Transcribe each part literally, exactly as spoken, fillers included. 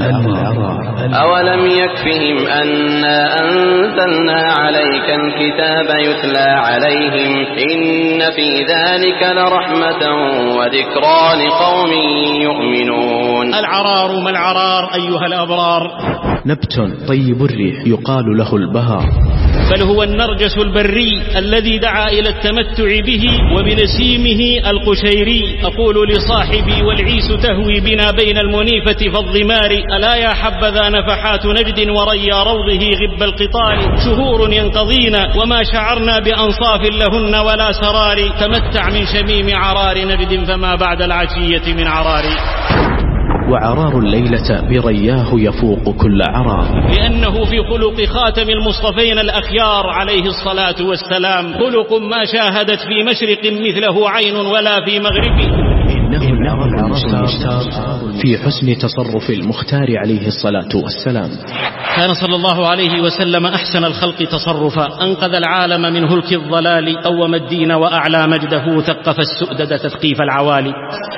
العرار. أولم يكفهم أنا أنزلنا عليك الكتاب يتلى عليهم إن في ذلك لرحمة وذكرى لقوم يؤمنون. العرار ما العرار أيها الأبرار؟ نبت طيب الريح يقال له البهار، بل هو النرجس البري الذي دعا إلى التمتع به وبنسيمه القشيري. أقول لصاحبي والعيس تهوي بنا بين المنيفة فالضمار، ألا يا حبذا نفحات نجد وريا روضه غب القطار، شهور ينقضين وما شعرنا بأنصاف لهن ولا سرار، تمتع من شميم عرار نجد فما بعد العشية من عرار. وعرار الليلة برياه يفوق كل عرار، لأنه في خلق خاتم المصطفين الأخيار عليه الصلاة والسلام، خلق ما شاهدت في مشرق مثله عين ولا في مغرب. إنه العرار المشتاق في حسن تصرف المختار عليه الصلاة والسلام. كان صلى الله عليه وسلم أحسن الخلق تصرفا، أنقذ العالم من هلك الضلال، قوم الدين وأعلى مجده، ثقف السؤدد تثقيف العوالي.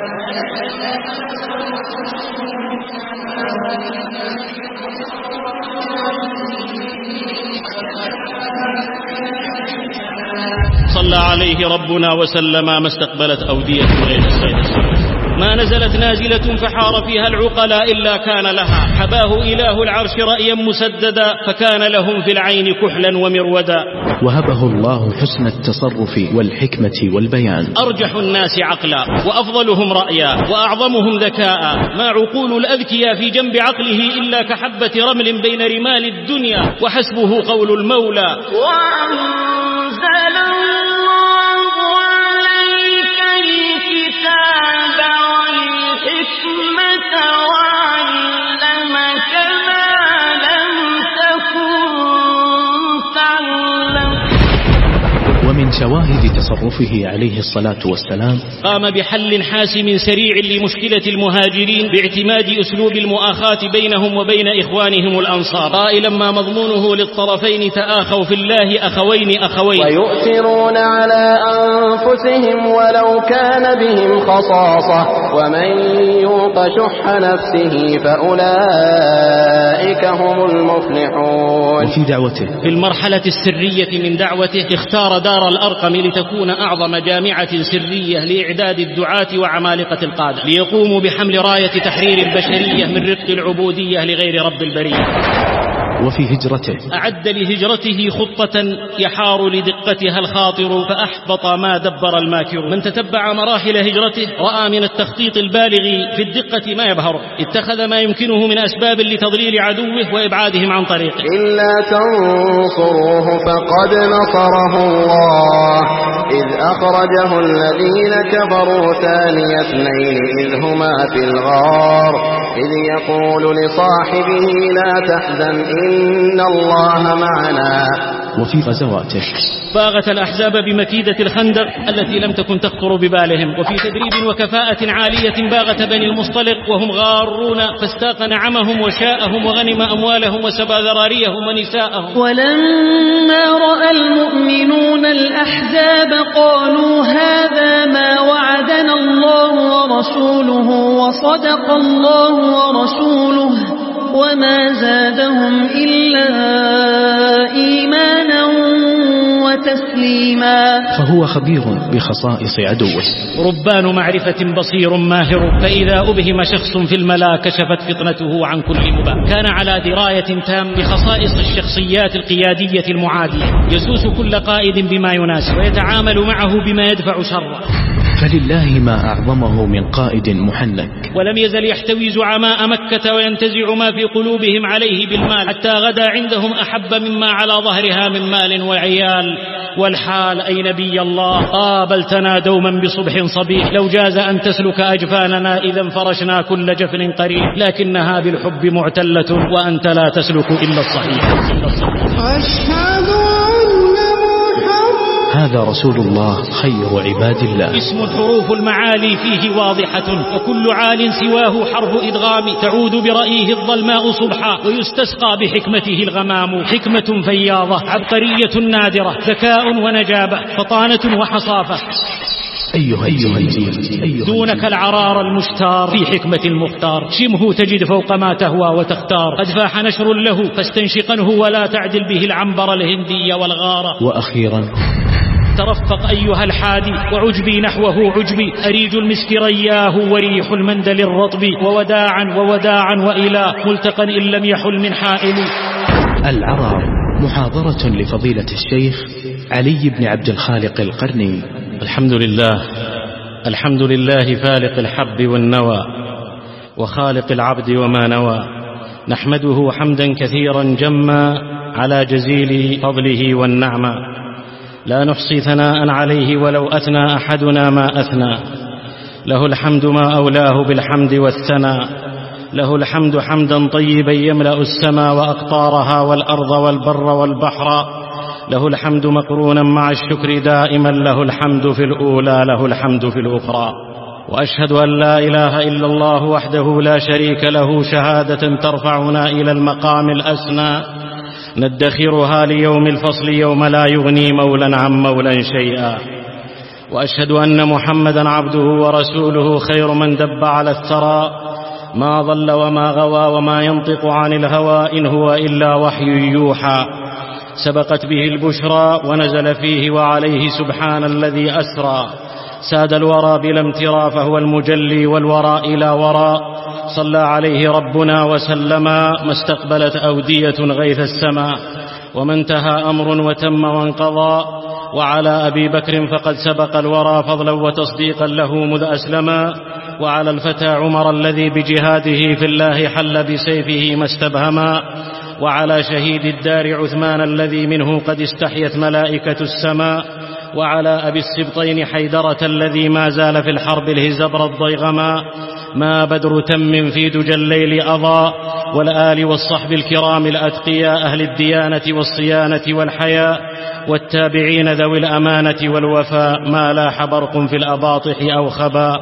صلى عليه ربنا وسلم ما استقبلت أودية غير السيد، ما نزلت نازلة فحار فيها العقلاء إلا كان لها، حباه إله العرش رأيا مسددا، فكان لهم في العين كحلا ومرودا. وهبه الله حسن التصرف والحكمة والبيان، أرجح الناس عقلا وأفضلهم رأيا وأعظمهم ذكاء، ما عقول الأذكياء في جنب عقله إلا كحبة رمل بين رمال الدنيا، وحسبه قول المولى وأنزل الله عليك الكتاب والحكمة وعلمك ما لم تكن تعلم. ومن شواهد تصرفه عليه الصلاة والسلام قام بحل حاسم سريع لمشكلة المهاجرين باعتماد أسلوب المؤاخاة بينهم وبين إخوانهم الأنصار، قائلا ما مضمونه للطرفين تآخوا في الله أخوين أخوين، ويؤثرون على أنفسهم ولو كان بهم خصاصة ومن يوق شح نفسه فأولئك هم المفلحون. وفي دعوته في المرحلة السرية من دعوته اختار دار الأرقم لتكون أعظم جامعة سرية لإعداد الدعاة وعمالقة القادة، ليقوموا بحمل راية تحرير البشرية من رق العبودية لغير رب البرية. وفي هجرته أعد لهجرته خطة يحار لدقتها الخاطر، فأحبط ما دبر الماكر. من تتبع مراحل هجرته رأى من التخطيط البالغ في الدقة ما يبهر، اتخذ ما يمكنه من أسباب لتضليل عدوه وإبعادهم عن طريقه. إلا تنصروه فقد نصره الله إذ أخرجه الذين كفروا ثاني اثنين إذ هما في الغار إذ يقول لصاحبه لا تحزن إن الله معنا. وفي غزواته باغت الأحزاب بمكيدة الخندق التي لم تكن تخطر ببالهم، وفي تدريب وكفاءة عالية باغت بني المصطلق وهم غارون، فاستاق نعمهم وشاءهم وغنم أموالهم وسبى ذراريهم ونساءهم. ولما رأى المؤمنون الأحزاب قالوا هذا ما وعدنا الله ورسوله وصدق الله ورسوله وما زادهم إلا إيمانا وتسليما. فهو خبير بخصائص عدوه، ربان معرفة بصير ماهر، فإذا أبهم شخص في الملا كشفت فطنته عن كل مبا. كان على دراية تام بخصائص الشخصيات القيادية المعادية، يسوس كل قائد بما يناسب ويتعامل معه بما يدفع شره. فلله ما أعظمه من قائد محنك. ولم يزل يحتوي زعماء مكة وينتزع ما في قلوبهم عليه بالمال، حتى غدا عندهم أحب مما على ظهرها من مال وعيال. والحال أي نبي الله قابلتنا دوما بصبح صبيح، لو جاز أن تسلك أجفاننا إذا فرشنا كل جفن قريب، لكنها بالحب معتلة وأنت لا تسلك إلا الصحيح. أشهد هذا رسول الله خير عباد الله. اسم الحروف المعالي فيه واضحة، وكل عال سواه حرف إدغام، تعود برأيه الظلماء صبحا ويستسقى بحكمته الغمام. حكمة فياضة، عبقرية نادرة، ذكاء ونجابة، فطانة وحصافة. أيها الجيل دونك العرار المشتار في حكمة المختار، شمه تجد فوق ما تهوى وتختار، قد فاح نشر له فاستنشقنه ولا تعدل به العنبر الهندي والغارة. وأخيرا ترفق أيها الحادي وعجبي نحوه عجبي، أريج المسك رياه وريح المندل الرطب، ووداعا ووداعا وإلى ملتقى إن لم يحل من حائل. العرار، محاضرة لفضيلة الشيخ علي بن عبد الخالق القرني. الحمد لله، الحمد لله فالق الحب والنوى وخالق العبد وما نوى، نحمده حمدا كثيرا جما على جزيل فضله والنعمة، لا نحصي ثناء عليه ولو أثنى أحدنا ما أثنى، له الحمد ما أولاه بالحمد والثناء، له الحمد حمدا طيبا يملأ السماء وأقطارها والأرض والبر والبحر، له الحمد مقرونا مع الشكر دائما، له الحمد في الأولى له الحمد في الأخرى. وأشهد أن لا إله إلا الله وحده لا شريك له، شهادة ترفعنا إلى المقام الأسنى، ندخرها ليوم الفصل يوم لا يغني مولا عن مولا شيئا. وأشهد أن محمدا عبده ورسوله، خير من دب على الثرى، ما ضل وما غوى وما ينطق عن الهوى، إن هو إلا وحي يوحى، سبقت به البشرى ونزل فيه وعليه سبحان الذي أسرى، ساد الورى بلا امترى فهو المجلي والورى إلى وراء، صلى عليه ربنا وسلما، ما استقبلت أودية غيث السماء، وما انتهى أمر وتم وانقضى، وعلى أبي بكر فقد سبق الورى فضلا وتصديقا له مذ أسلما، وعلى الفتى عمر الذي بجهاده في الله حل بسيفه ما استبهما، وعلى شهيد الدار عثمان الذي منه قد استحيت ملائكة السماء، وعلى أبي السبطين حيدرة الذي ما زال في الحرب الهزبر الضيغما، ما بدر تم في دجى الليل أضاء، والآل والصحب الكرام الأتقياء أهل الديانة والصيانة والحياء، والتابعين ذوي الأمانة والوفاء، ما لاح برق في الأباطح أو خبا،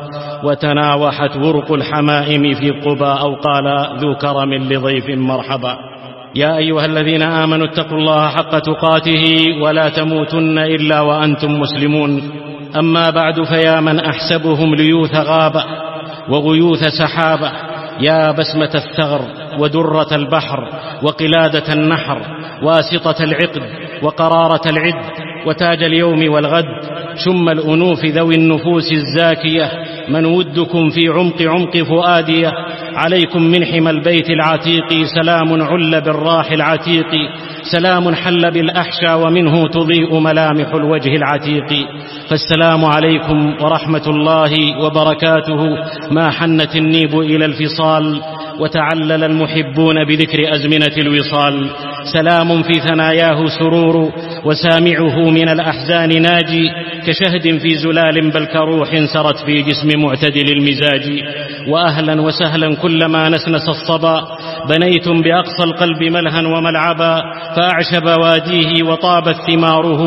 وتناوحت ورق الحمائم في قبا، أو قال ذو كرم لضيف مرحبا. يا أيها الذين آمنوا اتقوا الله حق تقاته ولا تموتن إلا وأنتم مسلمون. أما بعد، فيا من أحسبهم ليوث غابة وغيوث سحابة، يا بسمة الثغر ودرة البحر وقلادة النحر، واسطة العقد وقرارة العد، وتاج اليوم والغد، شم الأنوف ذوي النفوس الزاكية، من ودكم في عمق عمق فؤادية، عليكم من حمى البيت العتيق سلام عل بالراح العتيق، سلام حل بالأحشى ومنه تضيء ملامح الوجه العتيق، فالسلام عليكم ورحمة الله وبركاته، ما حنت النيب إلى الفصال، وتعلل المحبون بذكر أزمنة الوصال، سلام في ثناياه سرور، وسامعه من الأحزان ناجي، كشهد في زلال بل كروح سرت في جسم معتدل المزاج، وأهلا وسهلا كلما نسنس الصبا، بنيتم بأقصى القلب ملها وملعبا، فأعشب واديه وطابت ثماره،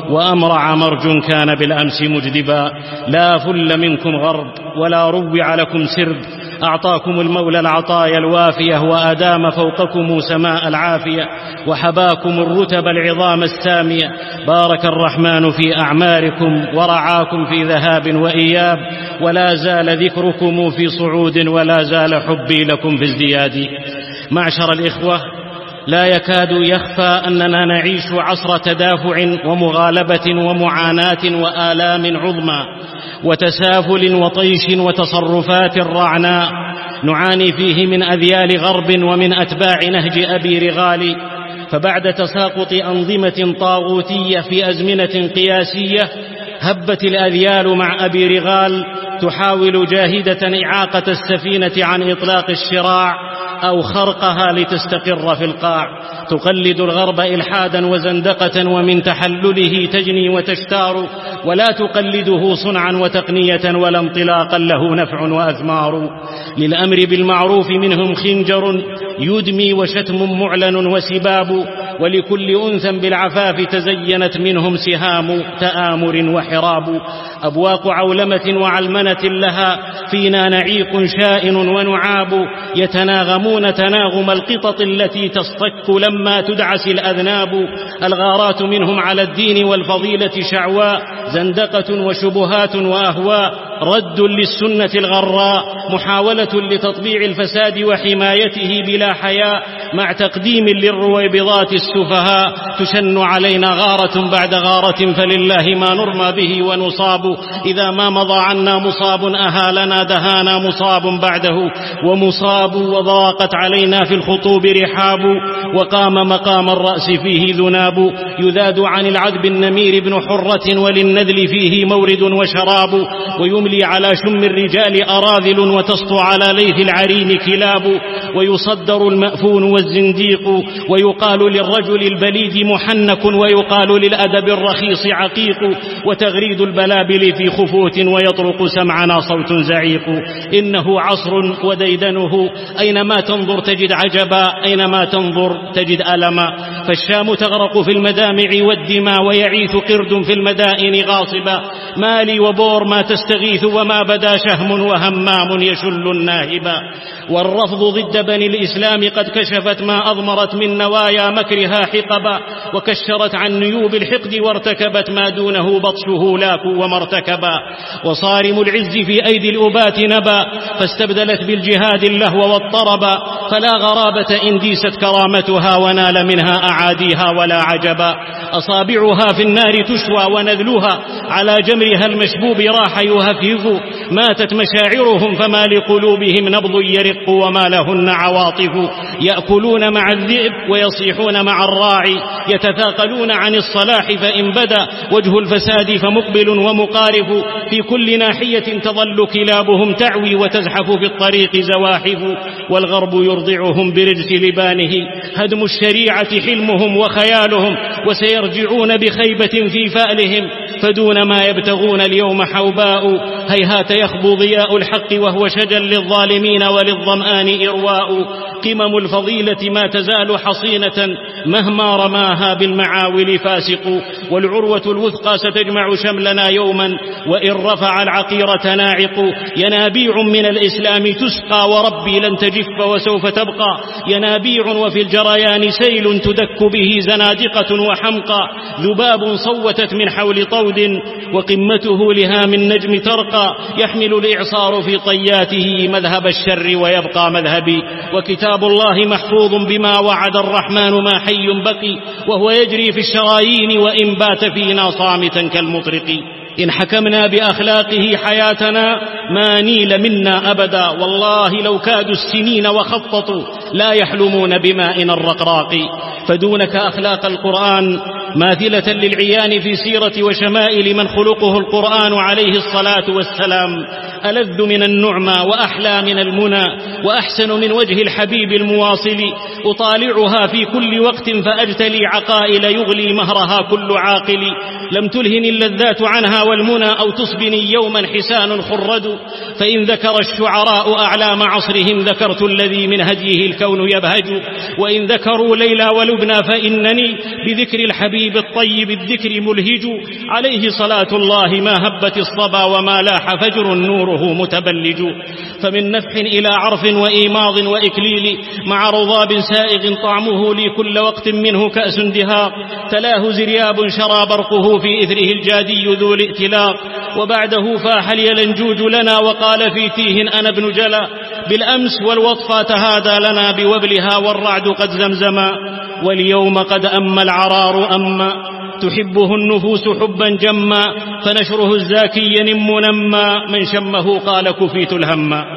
وأمرع مرج كان بالأمس مجدبا، لا فل منكم غرب ولا روع لكم سرب، أعطاكم المولى العطايا الوافية، وأدام فوقكم سماء العافية، وحباكم الرتب العظام السامية، بارك الرحمن في أعماركم ورعاكم في ذهاب وإياب، ولا زال ذكركم في صعود، ولا زال حبي لكم في ازدياد. معشر الإخوة، لا يكاد يخفى أننا نعيش عصر تدافع ومغالبة ومعاناة وآلام عظمى، وتسافل وطيش وتصرفات رعناء، نعاني فيه من أذيال غرب ومن أتباع نهج أبي رغال، فبعد تساقط أنظمة طاغوتية في أزمنة قياسية، هبت الأذيال مع أبي رغال تحاول جاهدة إعاقة السفينة عن إطلاق الشراع أو خرقها لتستقر في القاع، تقلد الغرب إلحادا وزندقة، ومن تحلله تجني وتشتار، ولا تقلده صنعا وتقنية ولا انطلاقا له نفع وأثمار، للأمر بالمعروف منهم خنجر يدمي وشتم معلن وسباب، ولكل أنثى بالعفاف تزينت منهم سهام تآمر وحراب. أبواق عولمة وعلمنة لها فينا نعيق شائن ونعاب، يتناغمون تناغم القطط التي تصطك لما تدعس الأذناب. الغارات منهم على الدين والفضيلة شعواء، زندقة وشبهات وأهواء، رد للسنة الغراء، محاولة لتطبيع الفساد وحمايته بلا حياء، مع تقديم للرويبضات السفهاء. تشن علينا غارة بعد غارة فلله ما نرمى به ونصاب، إذا ما مضى عنا مصاب أهالنا دهانا مصاب بعده ومصاب. وضاقت علينا في الخطوب رحاب، وقام مقام الرأس فيه ذناب. يذاد عن العذب النمير بن حرة، وللنذل فيه مورد وشراب. ويملي على شم الرجال أراذل، وتسطو على ليث العرين كلاب. ويصدر المأفون والزنديق، ويقال للرجل البليد محنك، ويقال للأدب الرخيص عقيق. وتغريد البلابل في خفوت، ويطرق سمعنا صوت زعيق. إنه عصر وديدنه، أينما تنظر تجد عجبا، أينما تنظر تجد ألما. فالشام تغرق في المدامع والدماء، ويعيث قرد في المدائن غاصبا. مالي وبور ما تستغيث، وما بدا شهم وهمام يشل الناهبا. والرفض ضد بني الإسلام قد كشفت ما أضمرت من نوايا مكرها حقبا. وكشرت عن نيوب الحقد، وارتكبت ما دونه بطشه لاك ومرتكبا. وصارم العز في أيدي الأبات نبا، فاستبدلت بالجهاد اللهو والطربا. فلا غرابة إن ديست كرامتها، ونال منها أعاديها ولا عجبا. أصابعها في النار تشوى، ونذلها على جمرها المشبوب راح يهفهف. ماتت مشاعرهم، فما لقلوبهم نبض يرق، وما لهن عواطف. يأكلون مع الذئب، ويصيحون مع الراعي. يتثاقلون عن الصلاح، فإن بدا وجه الفساد فمقبل ومقارف. في كل ناحية تظل كلابهم تعوي، وتزحف في الطريق زواحف. والغرب يرضعهم برجس لبانه، هدم الشريعة حلمهم وخيالهم. وسيرجعون بخيبة في فألهم، فدون ما يبتغون اليوم حوباء. هيهات يخبو ضياء الحق، وهو شجا للظالمين وللظمآن إرواء. قمم الفضيلة ما تزال حصينة، مهما رماها بالمعاول فاسق. والعروة الوثقى ستجمع شملنا يوما، وإن رفع العقيرة ناعق. ينابيع من الإسلام تسقى، وربي لن تجف وسوف تبقى. ينابيع وفي الجريان سيل، تدك به زنادقة وحمقى. ذباب صوتت من حول طود، وقمته لها من نجم ترقى. يحمل الإعصار في طياته مذهب الشر، ويبقى مذهبي. وكتاب الله محفوظ بما وعد الرحمن، ما حي بقي. وهو يجري في الشرايين، وإن بات فينا صامتا كالمطرق. إن حكمنا بأخلاقه حياتنا، ما نيل منا أبدا. والله لو كادوا السنين وخططوا، لا يحلمون بماء الرقراق. فدونك أخلاق القرآن ماثلة للعيان في سيرة وشمائل من خلقه القرآن عليه الصلاة والسلام. ألذ من النعمى، وأحلى من المنى، وأحسن من وجه الحبيب المواصل. أطالعها في كل وقت، فأجتلي عقائل يغلي مهرها كل عاقل. لم تلهني اللذات عنها والمنى، أو تصبني يوما حسان خرد. فإن ذكر الشعراء أعلام عصرهم، ذكرت الذي من هديه الكون يبهج. وإن ذكروا ليلى ولبنى، فإنني بذكر الحبيب الطيب الذكر ملهج. عليه صلاة الله ما هبت الصبا، وما لاح فجر نوره متبلج. فمن نفح إلى عرف وإيماض وإكليل، مع رضاب سائغ طعمه لي كل وقت منه كأس دهاق. تلاه زرياب شرى برقه، في إثره الجادي ذو الائتلاق. وبعده فاح اليلنجوج لنا، وقال في تيه أنا ابن جلا. بالأمس والوطفى تهادى لنا بوبلها، والرعد قد زمزما. واليوم قد أما العرار أما، تحبه النفوس حبا جما. فنشره الزاكي ينم نما، من شمه قال كفيت الهما.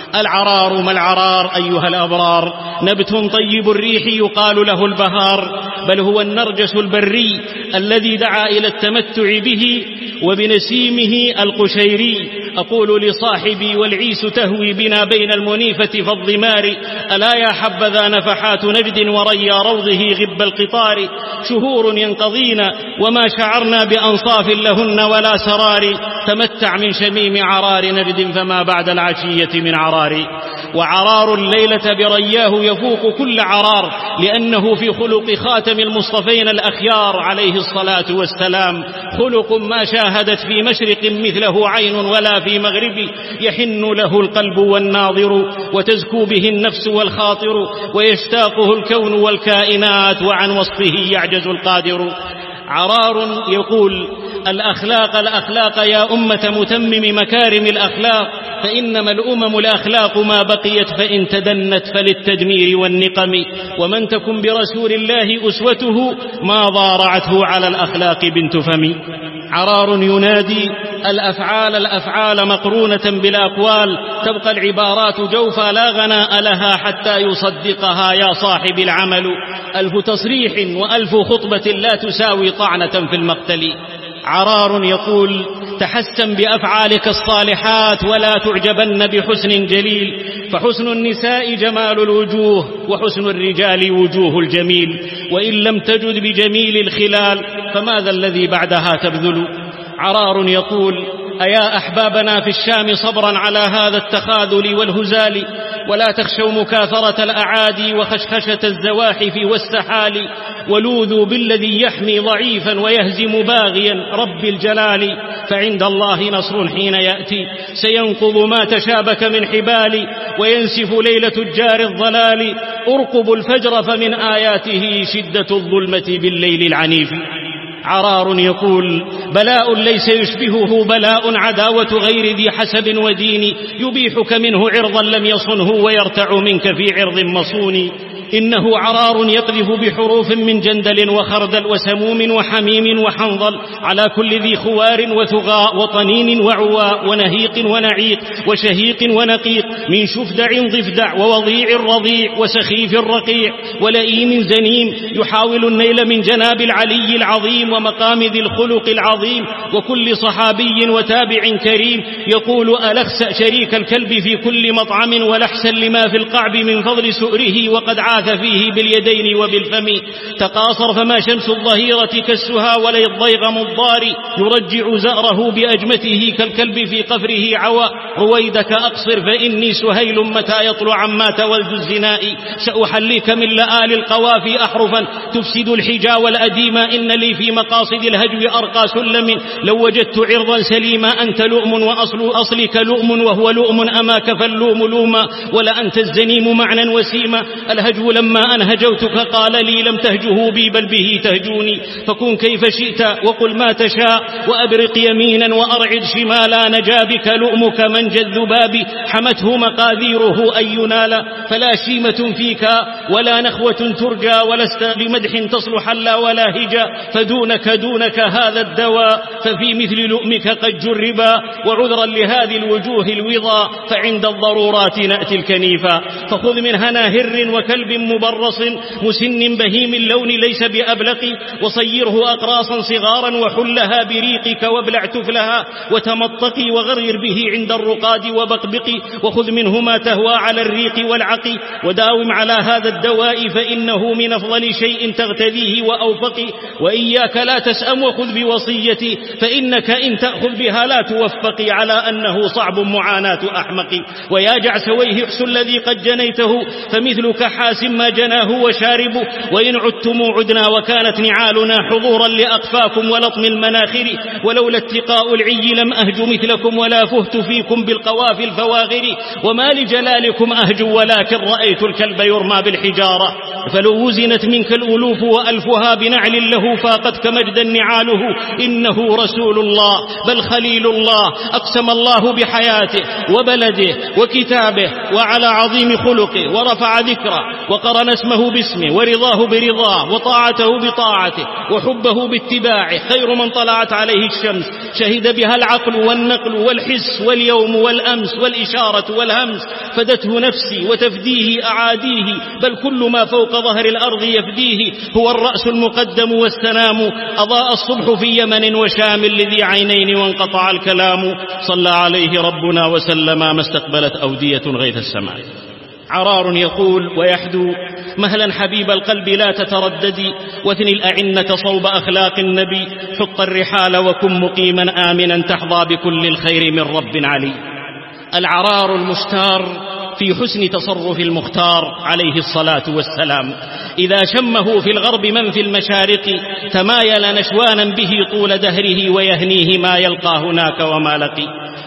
العرار ما العرار أيها الأبرار؟ نبت طيب الريح يقال له البهار، بل هو النرجس البري الذي دعا إلى التمتع به وبنسيمه القشيري. أقول لصاحبي والعيس تهوي بنا بين المنيفة فالضمار، ألا يا حبذا نفحات نجد وريا روضه غب القطار. شهور ينقضين وما شعرنا بأنصاف لهن ولا سرار، تمتع من شميم عرار نجد، فما بعد العشية من عرار. وعرار الليلة برياه يفوق كل عرار، لأنه في خلق خاتم المصطفين الأخيار عليه الصلاة والسلام، خلق ما شاهدت في مشرق مثله عين ولا في مغرب، يحن له القلب والناظر، وتزكو به النفس والخاطر، ويشتاقه الكون والكائنات، وعن وصفه يعجز القادر. عرار يقول: الأخلاق الأخلاق يا أمة متمم مكارم الأخلاق، فإنما الأمم الأخلاق ما بقيت، فإن تدنت فللتدمير والنقم، ومن تكن برسول الله أسوته ما ضارعته على الأخلاق بنت فم. عرار ينادي: الأفعال الأفعال مقرونة بالأقوال، تبقى العبارات جوفا لا غناء لها حتى يصدقها يا صاحب العمل، ألف تصريح وألف خطبة لا تساوي طعنة في المقتل. عرار يقول: تحسن بأفعالك الصالحات ولا تعجبن بحسن جليل، فحسن النساء جمال الوجوه، وحسن الرجال وجوه الجميل، وإن لم تجد بجميل الخلال فماذا الذي بعدها تبذل. عرار يقول: أيا أحبابنا في الشام صبرا على هذا التخاذل والهزال، ولا تخشوا مكاثرة الأعادي وخشخشة الزواحف والسحال، ولوذوا بالذي يحمي ضعيفا ويهزم باغيا رب الجلال، فعند الله نصر حين يأتي، سينقض ما تشابك من حبال، وينسف ليل تجار الضلال، أرقب الفجر فمن آياته شدة الظلمة بالليل العنيف. عرار يقول: بلاء ليس يشبهه بلاء عداوة غير ذي حسب ودين، يبيحك منه عرضا لم يصنه، ويرتع منك في عرض مصون. إنه عرار يقذف بحروف من جندل وخردل وسموم وحميم وحنظل على كل ذي خوار وثغاء وطنين وعواء ونهيق ونعيق وشهيق ونقيق، من شفدع ضفدع ووضيع رضيع وسخيف رقيع ولئيم زنيم، يحاول النيل من جناب العلي العظيم ومقام ذي الخلق العظيم وكل صحابي وتابع كريم، يقول: ألخسأ شريك الكلب في كل مطعم، ولحسا لما في القعب من فضل سؤره، وقد عاث فيه باليدين وبالفم، تقاصر فما شمس الظهيرة كسها، ولا الضيغ مضار، يرجع زأره بأجمته كالكلب في قفره عوى، رويدك أقصر فإني سهيل، متى يطلع مات ولد الزناء، سأحليك من لآل القوافي أحرفا تفسد الحجا والأديما، إن لي في مقاصد الهجو أرقى سلم، لو وجدت عرضا سليما، أنت لؤم وأصل أصلك لؤم، وهو لؤم أماك فاللوم لوما، ولا أنت الزنيم معنى وسيما، الهجو لما أن هجوتك قال لي لم تهجه بي بل به تهجوني، فكن كيف شئت وقل ما تشاء، وأبرق يمينا وأرعد شمالا، نجا بك لؤمك منجى الذباب، حمته مقاذيره أن ينال، فلا شيمة فيك ولا نخوة ترجى، ولست بمدح تصلح لا ولا هجا، فدونك دونك هذا الدواء، ففي مثل لؤمك قد جربا، وعذرا لهذه الوجوه الوضا، فعند الضرورات نأتي الكنيفا، فخذ من هنا هر وكلب مبرص مسن بهيم اللون ليس بأبلق، وصيره أقراصا صغارا، وحلها بريقك وابلع تفلها، وتمطقي وغرر به عند الرقاد وبقبقي، وخذ منه ما تهوى على الريق والعقي، وداوم على هذا الدواء فإنه من أفضل شيء تغتديه وأوفقي، وإياك لا تسأم وخذ بوصيتي، فإنك إن تأخذ بها لا توفقي، على أنه صعب معاناة أحمقي، ويا جعسويه احسن الذي قد جنيته، فمثلك حاسم ما جناه وشارب، وإن عدتم عدنا، وكانت نعالنا حضورا لأقفاكم ولطم المناخر، ولولا اتقاء العي لم أهج مثلكم، ولا فهت فيكم بالقوافي الفواغر، وما لجلالكم أهج، ولكن رأيت الكلب يرمى بالحجارة، فلو وزنت منك الألوف وألفها بنعل له فاقتك مجدا نعاله، إنه رسول الله بل خليل الله، أقسم الله بحياته وبلده وكتابه وعلى عظيم خلقه، ورفع ذكره، وقرن اسمه باسمه، ورضاه برضاه، وطاعته بطاعته، وحبه باتباعه، خير من طلعت عليه الشمس، شهد بها العقل والنقل والحس واليوم والأمس والإشارة والهمس، فدته نفسي وتفديه أعاديه، بل كل ما فوق ظهر الأرض يفديه، هو الرأس المقدم والسنام، أضاء الصبح في يمن وشام لذي عينين وانقطع الكلام، صلى عليه ربنا وسلم ما استقبلت أودية غيث السماء. عرار يقول ويحدو: مهلا حبيب القلب لا تترددي، واثني الأعنة صوب أخلاق النبي، حط الرحال وكن مقيما آمنا، تحظى بكل الخير من رب علي. العرار المشتار في حسن تصرف المختار عليه الصلاة والسلام. إذا شمه في الغرب من في المشارق تمايل نشوانا به طول دهره ويهنيه ما يلقى هناك وما لقي.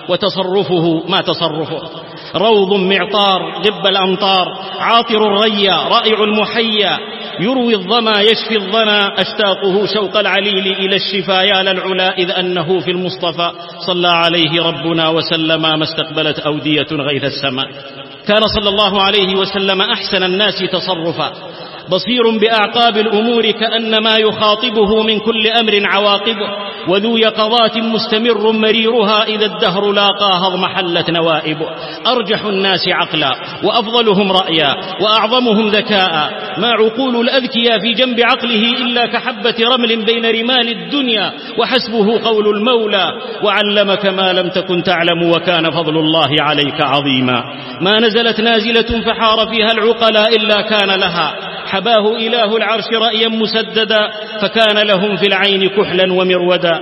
وتصرفه ما تصرفه روض معطار غب الأمطار، عاطر الريا رائع المحيا، يروي الظما يشفي الظنا، أشتاقه شوق العليل إلى الشفا يا للعلا، إذ أنه في المصطفى صلى عليه ربنا وسلم ما استقبلت أودية غيث السماء. كان صلى الله عليه وسلم أحسن الناس تصرفا، بصير بأعقاب الأمور كأنما يخاطبه من كل أمر عواقبه، وذو يقظات مستمر مريرها إذا الدهر لاقاها اضمحلت نوائبه. أرجح الناس عقلا وأفضلهم رأيا وأعظمهم ذكاء، ما عقول الأذكياء في جنب عقله إلا كحبة رمل بين رمال الدنيا، وحسبه قول المولى وعلمك ما لم تكن تعلم وكان فضل الله عليك عظيما. ما نزلت نازلة فحار فيها العقلاء إلا كان لها، حباه إله العرش رأيا مسددا، فكان لهم في العين كحلا ومرودا.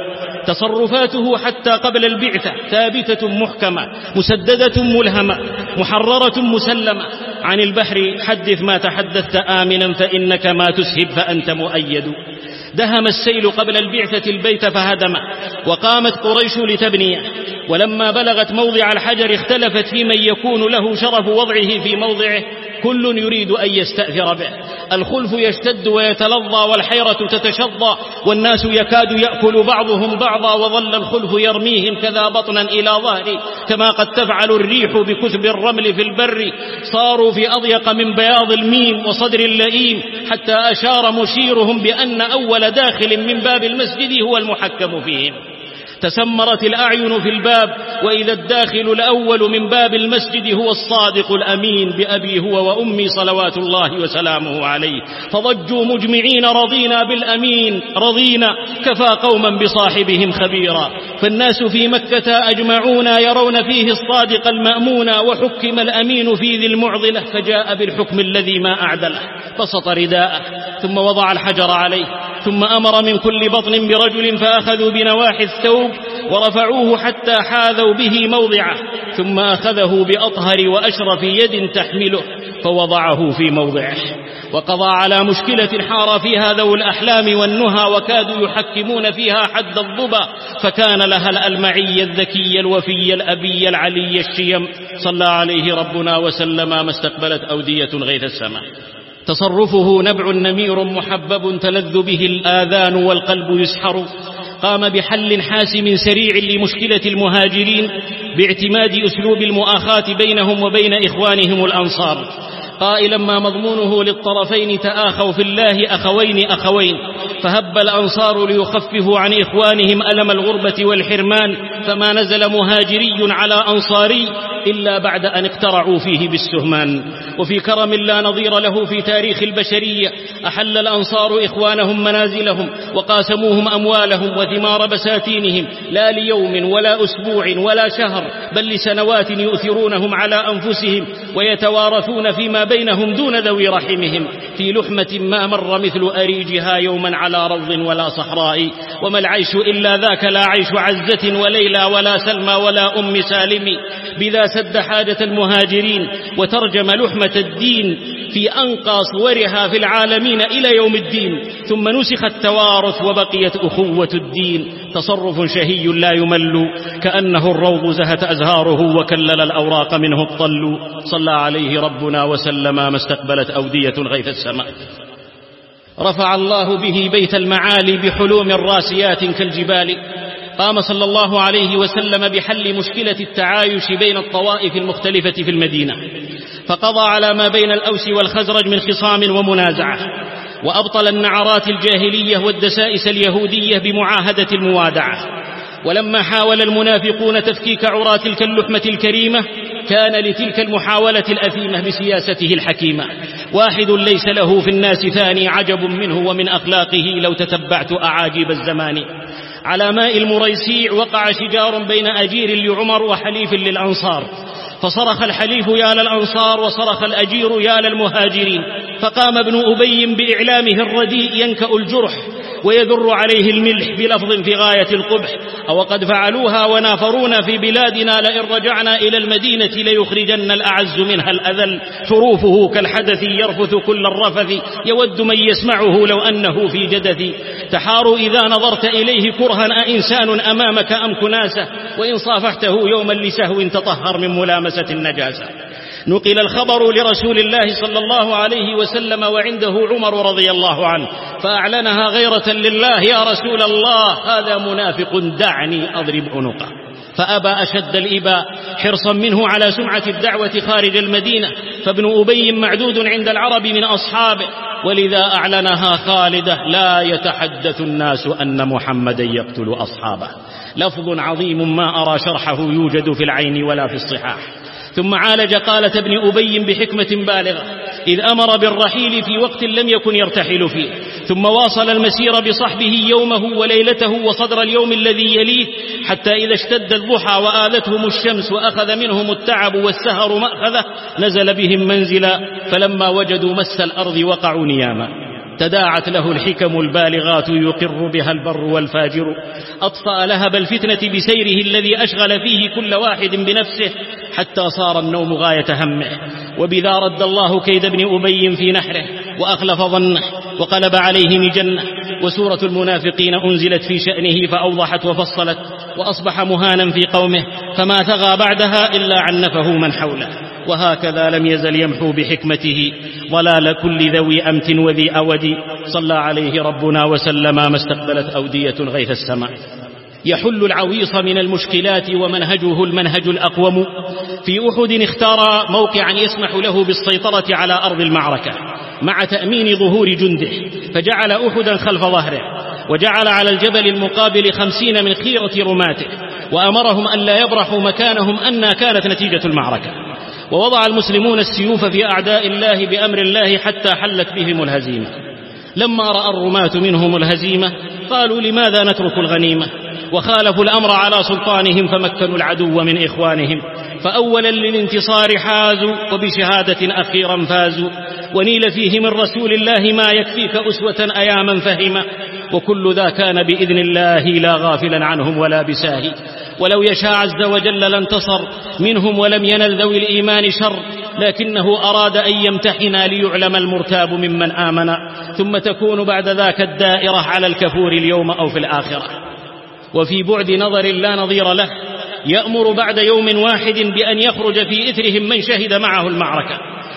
تصرفاته حتى قبل البعثة ثابتة محكمة مسددة ملهمة محررة مسلمة. عن البحر حدث ما تحدثت آمنا فإنك ما تسهب فأنت مؤيد. دهم السيل قبل البعثة البيت فهدمه، وقامت قريش لتبنيه، ولما بلغت موضع الحجر اختلفت في من يكون له شرف وضعه في موضعه، كل يريد أن يستأثر به. الخلف يشتد ويتلظى والحيرة تتشظى، والناس يكاد يأكل بعضهم بعضا، وظل الخلف يرميهم كذا بطنا إلى ظهري، كما قد تفعل الريح بكثب الرمل في البر. صاروا في أضيق من بياض الميم وصدر اللئيم، حتى أشار مشيرهم بأن أول داخل من باب المسجد هو المحكم فيهم. تسمرت الأعين في الباب، وإذا الداخل الأول من باب المسجد هو الصادق الأمين بأبي هو وأمي صلوات الله وسلامه عليه، فضجوا مجمعين رضينا بالأمين رضينا، كفى قوما بصاحبهم خبيرا. فالناس في مكة أجمعون يرون فيه الصادق المأمون، وحكم الأمين في ذي المعضلة فجاء بالحكم الذي ما أعدله. بسط رداءه ثم وضع الحجر عليه، ثم أمر من كل بطن برجل فأخذوا بنواحي الثوب ورفعوه حتى حاذوا به موضعه، ثم أخذه بأطهر وأشرف يد تحمله فوضعه في موضعه. وقضى على مشكلة حار فيها ذو الأحلام والنهى، وكادوا يحكمون فيها حد الضبا، فكان لها الألمعي الذكي الوفي الأبي العلي الشيم صلى عليه ربنا وسلم ما استقبلت أودية غيث السماء. تصرفه نبع نمير محبب تلذ به الآذان والقلب يسحر. قام بحل حاسم سريع لمشكلة المهاجرين باعتماد أسلوب المؤاخاة بينهم وبين إخوانهم الأنصار، قائلا ما مضمونه للطرفين تآخوا في الله أخوين أخوين، فهب الأنصار ليخففوا عن إخوانهم ألم الغربة والحرمان، فما نزل مهاجري على أنصاري إلا بعد أن اقترعوا فيه بالسهمان. وفي كرم لا نظير له في تاريخ البشرية أحل الأنصار إخوانهم منازلهم، وقاسموهم أموالهم وثمار بساتينهم، لا ليوم ولا أسبوع ولا شهر، بل لسنوات يؤثرونهم على أنفسهم، ويتوارثون فيما بينهم دون ذوي رحمهم، في لحمة ما مر مثل أريجها يوما على روض ولا صحراء. وما العيش إلا ذاك، لا عيش عزة وليلى ولا سلمى ولا أم سالم. بذا سد حاجة المهاجرين وترجم لحمة الدين في أنقى صورها في العالمين إلى يوم الدين، ثم نسخ التوارث وبقيت أخوة الدين. تصرف شهي لا يمل، كأنه الروض زهت أزهاره وكلل الأوراق منه الطل، صلى عليه ربنا وسلم ما استقبلت أودية غيث السماء. رفع الله به بيت المعالي بحلوم راسيات كالجبال. قام صلى الله عليه وسلم بحل مشكلة التعايش بين الطوائف المختلفة في المدينة، فقضى على ما بين الأوس والخزرج من خصام ومنازعة، وأبطل النعرات الجاهلية والدسائس اليهودية بمعاهدة الموادعة. ولما حاول المنافقون تفكيك عرى تلك اللحمة الكريمة، كان لتلك المحاولة الأثيمة بسياسته الحكيمة واحد ليس له في الناس ثاني عجب منه ومن أخلاقه لو تتبعت أعاجيب الزمان. على ماء المريسيع وقع شجار بين أجير لعمر وحليف للأنصار، فصرخ الحليف يا للأنصار وصرخ الأجير يا للمهاجرين، فقام ابن أبي بإعلامه الرديء ينكأ الجرح، ويذر عليه الملح بلفظ في غاية القبح: أو قد فعلوها ونافرونا في بلادنا لئن رجعنا إلى المدينة ليخرجن الأعز منها الأذل. حروفه كالحدث يرفث كل الرفث، يود من يسمعه لو أنه في جدث. تحار إذا نظرت إليه كرها أإنسان أمامك أم كناسة، وإن صافحته يوما لسهو تطهر من ملامسة النجاسة. نقل الخبر لرسول الله صلى الله عليه وسلم وعنده عمر رضي الله عنه، فأعلنها غيرة لله: يا رسول الله، هذا منافق، دعني أضرب عنقه. فأبى أشد الإباء حرصا منه على سمعة الدعوة خارج المدينة، فابن أبي معدود عند العرب من أصحابه، ولذا أعلنها خالدة: لا يتحدث الناس أن محمدا يقتل أصحابه. لفظ عظيم ما أرى شرحه يوجد في العين ولا في الصحاح. ثم عالج قالة ابن أبي بحكمة بالغة، إذ أمر بالرحيل في وقت لم يكن يرتحل فيه، ثم واصل المسير بصحبه يومه وليلته وصدر اليوم الذي يليه، حتى إذا اشتد الضحى وآذتهم الشمس وأخذ منهم التعب والسهر مأخذه، نزل بهم منزلا، فلما وجدوا مس الأرض وقعوا نياما. تداعت له الحكم البالغات يقر بها البر والفاجر، أطفأ لهب الفتنة بسيره الذي أشغل فيه كل واحد بنفسه، حتى صار النوم غاية همه. وبذا رد الله كيد ابن أبي في نحره وأخلف ظنه وقلب عليه مجنة. وسورة المنافقين أنزلت في شأنه فأوضحت وفصلت، وأصبح مهانا في قومه، فما ثغى بعدها إلا عنفه من حوله. وهكذا لم يزل يمحو بحكمته ضلال كل ذوي أمت وذي أودي، صلى عليه ربنا وسلم ما استقبلت أودية غيث السماء. يحل العويص من المشكلات ومنهجه المنهج الأقوم. في أحد اختار موقعا يسمح له بالسيطرة على أرض المعركة مع تأمين ظهور جنده، فجعل أحدا خلف ظهره، وجعل على الجبل المقابل خمسين من خيرة رماته، وأمرهم أن لا يبرحوا مكانهم أن كانت نتيجة المعركة. ووضع المسلمون السيوف في أعداء الله بأمر الله حتى حلت بهم الهزيمة. لما رأى الرماة منهم الهزيمة قالوا: لماذا نترك الغنيمة؟ وخالفوا الأمر على سلطانهم، فمكنوا العدو من إخوانهم، فأولا للانتصار حازوا، وبشهادة أخيرا فازوا، ونيل فيه من رسول الله ما يكفيك أسوة أياما فهما، وكل ذا كان بإذن الله لا غافلا عنهم ولا بساهي. ولو يشاء عز وجل لانتصر منهم ولم ينل ذوي الإيمان شر، لكنه أراد أن يمتحن ليعلم المرتاب ممن آمن، ثم تكون بعد ذاك الدائرة على الكفور اليوم أو في الآخرة. وفي بعد نظر لا نظير له يأمر بعد يوم واحد بأن يخرج في إثرهم من شهد معه المعركة،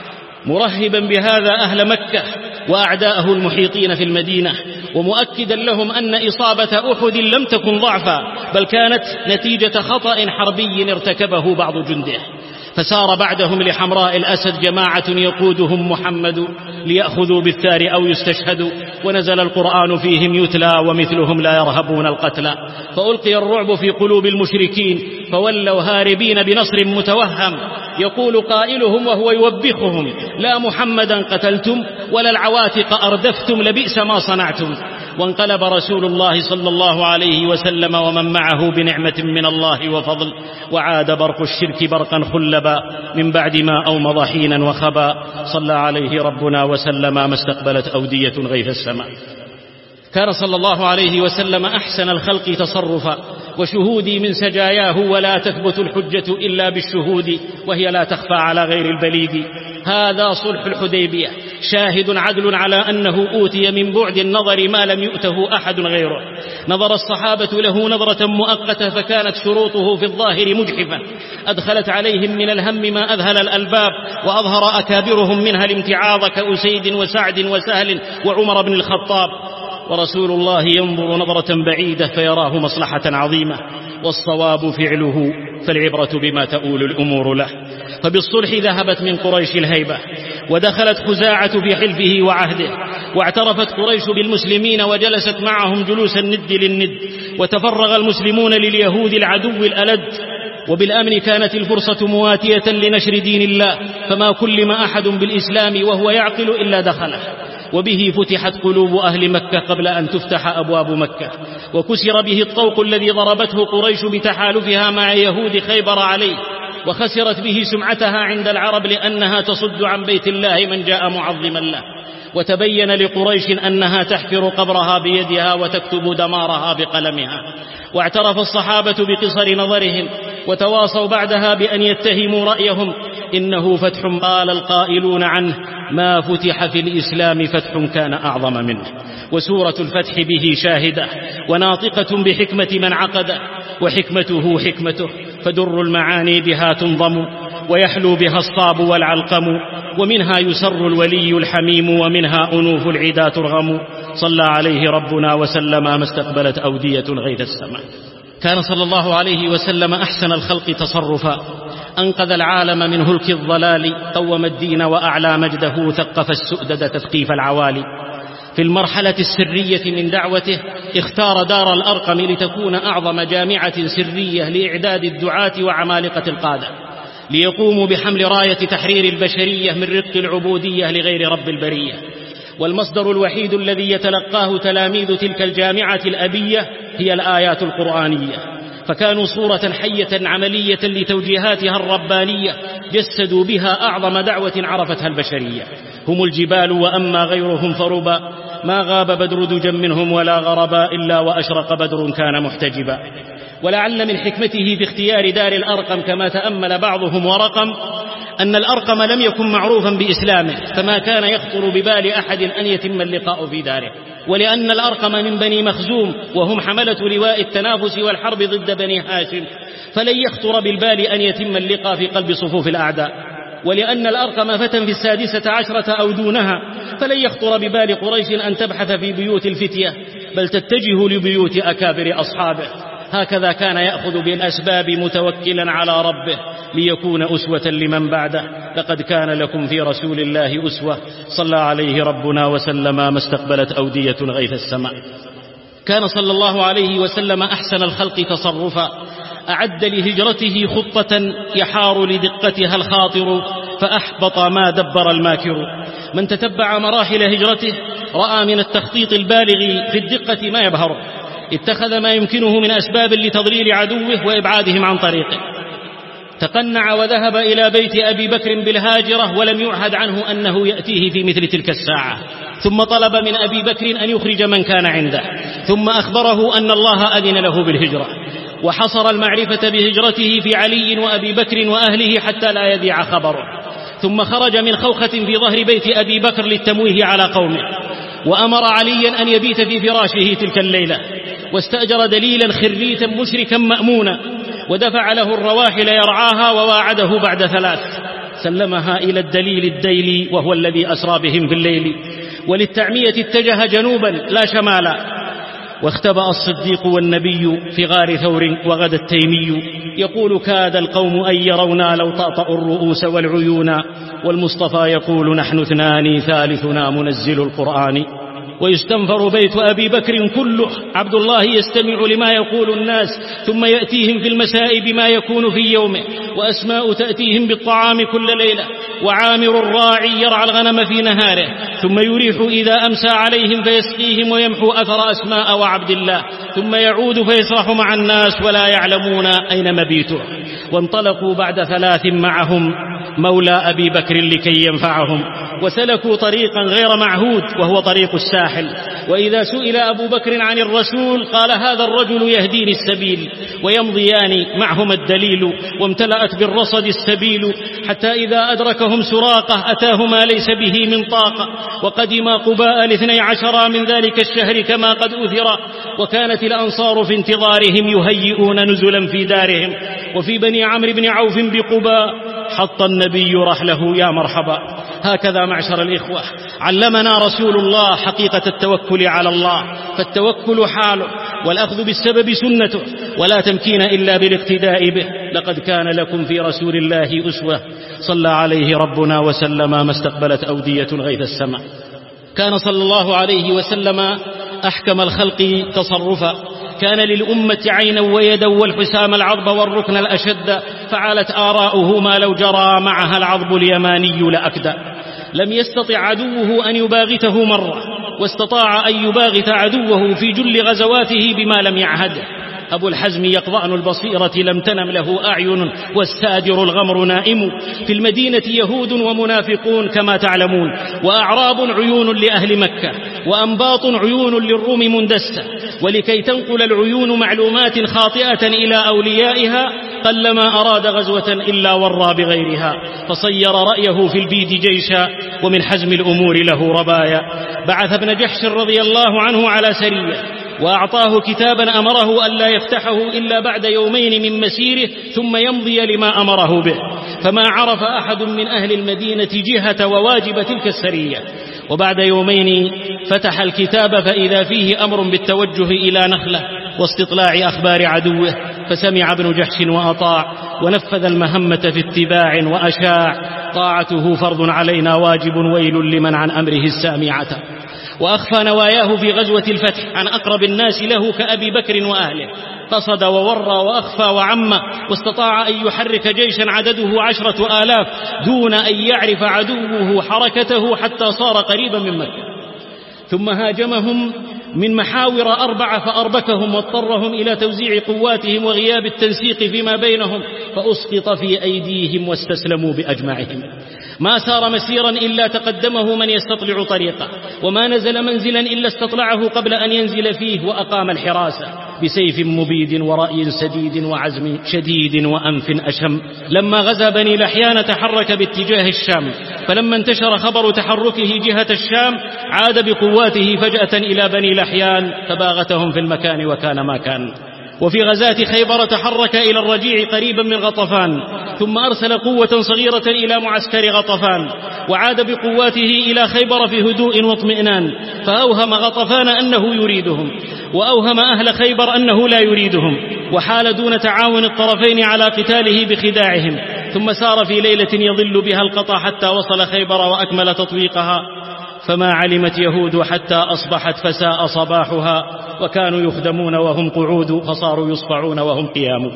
مرهبا بهذا أهل مكة وأعداءه المحيطين في المدينة، ومؤكدا لهم أن إصابة أحد لم تكن ضعفا، بل كانت نتيجة خطأ حربي ارتكبه بعض جنده. فسار بعدهم لحمراء الأسد جماعة يقودهم محمد ليأخذوا بالثار أو يستشهدوا، ونزل القرآن فيهم يتلى ومثلهم لا يرهبون القتلى، فألقي الرعب في قلوب المشركين فولوا هاربين بنصر متوهم، يقول قائلهم وهو يوبخهم: لا محمدا قتلتم ولا العواتق أردفتم، لبئس ما صنعتم. وانقلب رسول الله صلى الله عليه وسلم ومن معه بنعمة من الله وفضل، وعاد برق الشرك برقا خلبا من بعد ما أومض حينا وخبا، صلى عليه ربنا وسلم ما استقبلت أودية غيث السماء. كان صلى الله عليه وسلم أحسن الخلق تصرفا، وشهودي من سجاياه ولا تثبت الحجة إلا بالشهود، وهي لا تخفى على غير البليد. هذا صلح الحديبية، شاهد عدل على أنه أوتي من بعد النظر ما لم يؤته أحد غيره. نظر الصحابة له نظرة مؤقتة، فكانت شروطه في الظاهر مجحفة، أدخلت عليهم من الهم ما أذهل الألباب، وأظهر أكابرهم منها الامتعاض كأسيد وسعد وسهل وعمر بن الخطاب. ورسول الله ينظر نظرة بعيدة فيراه مصلحة عظيمة، والصواب فعله، فالعبرة بما تؤول الأمور له. فبالصلح ذهبت من قريش الهيبة، ودخلت خزاعة في حلفه وعهده، واعترفت قريش بالمسلمين وجلست معهم جلوس الند للند، وتفرغ المسلمون لليهود العدو الألد. وبالأمن كانت الفرصة مواتية لنشر دين الله، فما كلم أحد بالإسلام وهو يعقل إلا دخله، وبه فتحت قلوب أهل مكة قبل أن تفتح أبواب مكة، وكسر به الطوق الذي ضربته قريش بتحالفها مع يهود خيبر عليه، وخسرت به سمعتها عند العرب لأنها تصد عن بيت الله من جاء معظما له. وتبين لقريش أنها تحفر قبرها بيدها وتكتب دمارها بقلمها، واعترف الصحابة بقصر نظرهم، وتواصوا بعدها بأن يتهموا رأيهم إنه فتح قال القائلون عنه ما فتح في الإسلام فتح كان أعظم منه، وسورة الفتح به شاهدة وناطقة بحكمة من عقده، وحكمته حكمته، فدر المعاني بها تنظم، ويحلو بها الصاب والعلقم، ومنها يسر الولي الحميم، ومنها أنوف العدا ترغم. صلى عليه ربنا وسلم ما استقبلت أودية غيث السماء. كان صلى الله عليه وسلم أحسن الخلق تصرفا، أنقذ العالم من هلك الضلال، قوم الدين وأعلى مجده، ثقف السؤدد تثقيف العوالي. في المرحلة السرية من دعوته اختار دار الأرقم لتكون أعظم جامعة سرية لإعداد الدعاة وعمالقة القادة، ليقوموا بحمل راية تحرير البشرية من رق العبودية لغير رب البرية. والمصدر الوحيد الذي يتلقاه تلاميذ تلك الجامعة الأبية هي الآيات القرآنية، فكانوا صورة حية عملية لتوجيهاتها الربانية، جسدوا بها أعظم دعوة عرفتها البشرية. هم الجبال وأما غيرهم فربا، ما غاب بدر دجا منهم ولا غربا، إلا وأشرق بدر كان محتجبا. ولعل من حكمته في اختيار دار الأرقم كما تأمل بعضهم ورقم أن الأرقم لم يكن معروفا بإسلامه، فما كان يخطر ببال أحد أن يتم اللقاء في داره، ولأن الأرقم من بني مخزوم وهم حملة لواء التنافس والحرب ضد بني هاشم، فلن يخطر بالبال أن يتم اللقاء في قلب صفوف الأعداء، ولأن الأرقم فتى في السادسة عشرة أو دونها، فلن يخطر ببال قريش أن تبحث في بيوت الفتية، بل تتجه لبيوت أكابر أصحابه. هكذا كان يأخذ بالأسباب متوكلا على ربه ليكون أسوة لمن بعده. لقد كان لكم في رسول الله أسوة، صلى عليه ربنا وسلم ما استقبلت أودية غيث السماء. كان صلى الله عليه وسلم أحسن الخلق تصرفا، أعد لهجرته خطة يحار لدقتها الخاطر، فأحبط ما دبر الماكر. من تتبع مراحل هجرته رأى من التخطيط البالغ في الدقة ما يبهره، اتخذ ما يمكنه من أسباب لتضليل عدوه وإبعادهم عن طريقه. تقنع وذهب إلى بيت أبي بكر بالهاجرة ولم يعهد عنه أنه يأتيه في مثل تلك الساعة، ثم طلب من أبي بكر أن يخرج من كان عنده، ثم أخبره أن الله أذن له بالهجرة، وحصر المعرفة بهجرته في علي وأبي بكر وأهله حتى لا يذيع خبره. ثم خرج من خوخة في ظهر بيت أبي بكر للتمويه على قومه، وأمر عليا أن يبيت في فراشه تلك الليلة، واستأجر دليلا خريتا مشركا مأمونا، ودفع له الرواحل يرعاها، وواعده بعد ثلاث سلمها إلى الدليل الديلي وهو الذي أسرى بهم في الليل، وللتعمية اتجه جنوبا لا شمالا. واختبأ الصديق والنبي في غار ثور، وغدا التيمي يقول كاد القوم أن يرونا لو طأطأوا الرؤوس والعيون، والمصطفى يقول نحن اثنان ثالثنا منزل القرآن. ويستنفر بيت أبي بكر كله، عبد الله يستمع لما يقول الناس، ثم يأتيهم في المساء بما يكون في يومه، وأسماء تأتيهم بالطعام كل ليلة، وعامر الراعي يرعى الغنم في نهاره، ثم يريح إذا أمسى عليهم فيسقيهم ويمحو أثر أسماء وعبد الله، ثم يعود فيسرح مع الناس ولا يعلمون أين مبيته. وانطلقوا بعد ثلاث معهم مولى أبي بكر لكي ينفعهم، وسلكوا طريقا غير معهود وهو طريق الساحل. وإذا سئل أبو بكر عن الرسول قال هذا الرجل يهديني السبيل، ويمضيان معهما الدليل، وامتلأت بالرصد السبيل، حتى إذا أدركهم سراقة أتاه ما ليس به من طاقة، وقدما قباء الاثني عشر من ذلك الشهر كما قد أثر، وكانت الأنصار في انتظارهم يهيئون نزلا في دارهم. وفي بني عمرو بن عوف بقباء حط النبي رحله يا مرحبا. هكذا معشر الإخوة علمنا رسول الله حقيقة التوكل على الله، فالتوكل حاله، والأخذ بالسبب سنته، ولا تمكين إلا بالاقتداء به. لقد كان لكم في رسول الله أسوة، صلى عليه ربنا وسلم ما استقبلت أودية غيث السماء. كان صلى الله عليه وسلم أحكم الخلق تصرفا، كان للأمة عينا ويدا والحسام العضب والركن الأشد، فعلت آراؤه ما لو جرى معها العضب اليماني لأكدى. لم يستطع عدوه أن يباغته مرة، واستطاع أن يباغت عدوه في جل غزواته بما لم يعهد. أبو الحزم يقظان البصيرة لم تنم له أعين والسادر الغمر نائم. في المدينة يهود ومنافقون كما تعلمون، وأعراب عيون لأهل مكة، وأنباط عيون للروم مندسة، ولكي تنقل العيون معلومات خاطئة إلى أوليائها قلما أراد غزوة إلا ورى بغيرها، فصير رأيه في البيد جيشا ومن حزم الأمور له ربايا. بعث ابن جحش رضي الله عنه على سرية، وأعطاه كتابا أمره ألا يفتحه إلا بعد يومين من مسيره ثم يمضي لما أمره به، فما عرف أحد من أهل المدينة جهة وواجب تلك السرية. وبعد يومين فتح الكتاب فإذا فيه أمر بالتوجه إلى نخلة واستطلاع أخبار عدوه، فسمع ابن جحش وأطاع ونفذ المهمة في اتباع وأشاع. طاعته فرض علينا واجب، ويل لمن عن أمره السامعة. وأخفى نواياه في غزوة الفتح عن أقرب الناس له كأبي بكر وأهله، قصد وورى وأخفى وعم، واستطاع أن يحرك جيشا عدده عشرة آلاف دون أن يعرف عدوه حركته حتى صار قريبا من مكة، ثم هاجمهم من محاور أربعة فأربكهم واضطرهم إلى توزيع قواتهم وغياب التنسيق فيما بينهم، فأسقط في أيديهم واستسلموا بأجمعهم. ما سار مسيرا إلا تقدمه من يستطلع طريقه، وما نزل منزلا إلا استطلعه قبل أن ينزل فيه، وأقام الحراسة بسيف مبيد ورأي سديد وعزم شديد وأنف أشم. لما غزا بني لحيان تحرك باتجاه الشام، فلما انتشر خبر تحركه جهة الشام عاد بقواته فجأة إلى بني لحيان فباغتهم في المكان وكان ما كان. وفي غزاة خيبر تحرك إلى الرجيع قريبا من غطفان، ثم أرسل قوة صغيرة إلى معسكر غطفان، وعاد بقواته إلى خيبر في هدوء واطمئنان، فأوهم غطفان أنه يريدهم، وأوهم أهل خيبر أنه لا يريدهم، وحال دون تعاون الطرفين على قتاله بخداعهم. ثم سار في ليلة يظل بها القطع حتى وصل خيبر وأكمل تطويقها، فما علمت يهود حتى أصبحت فساء صباحها، وكانوا يخدمون وهم قعود فصاروا يصفعون وهم قيام.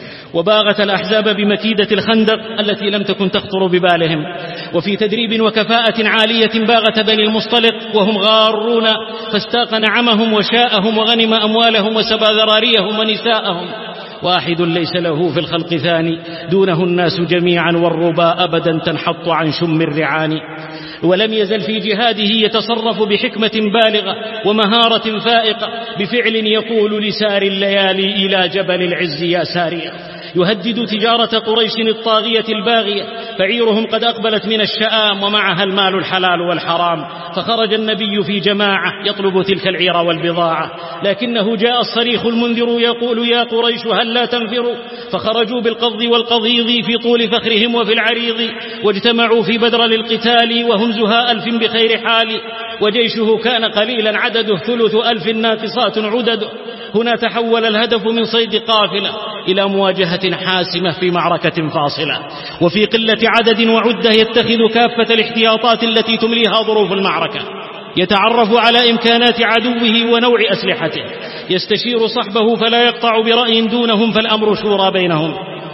وباغت الأحزاب بمكيدة الخندق التي لم تكن تخطر ببالهم، وفي تدريب وكفاءة عالية باغت بني المصطلق وهم غارون، فاستاق نعمهم وشاءهم وغنم أموالهم وسبى ذراريهم ونساءهم. واحد ليس له في الخلق ثاني، دونه الناس جميعا، والربا أبدا تنحط عن شم الرعان. ولم يزل في جهاده يتصرف بحكمة بالغة ومهارة فائقة، بفعل يقول لسار الليالي إلى جبل العز يا سارية، يهدد تجارة قريش الطاغية الباغية، فعيرهم قد أقبلت من الشآم ومعها المال الحلال والحرام، فخرج النبي في جماعة يطلب تلك العير والبضاعة، لكنه جاء الصريخ المنذر يقول يا قريش هل لا تنفروا، فخرجوا بالقض والقضيض في طول فخرهم وفي العريض، واجتمعوا في بدر للقتال وهم زهاء ألف بخير حال، وجيشه كان قليلا عدده ثلث ألف ناقصات عدده. هنا تحول الهدف من صيد قافلة إلى مواجهة حاسمة في معركة فاصلة، وفي قلة عدد وعدة يتخذ كافة الاحتياطات التي تمليها ظروف المعركة، يتعرف على إمكانات عدوه ونوع أسلحته، يستشير صحبه فلا يقطع برأي دونهم، فالأمر شورى بينهم.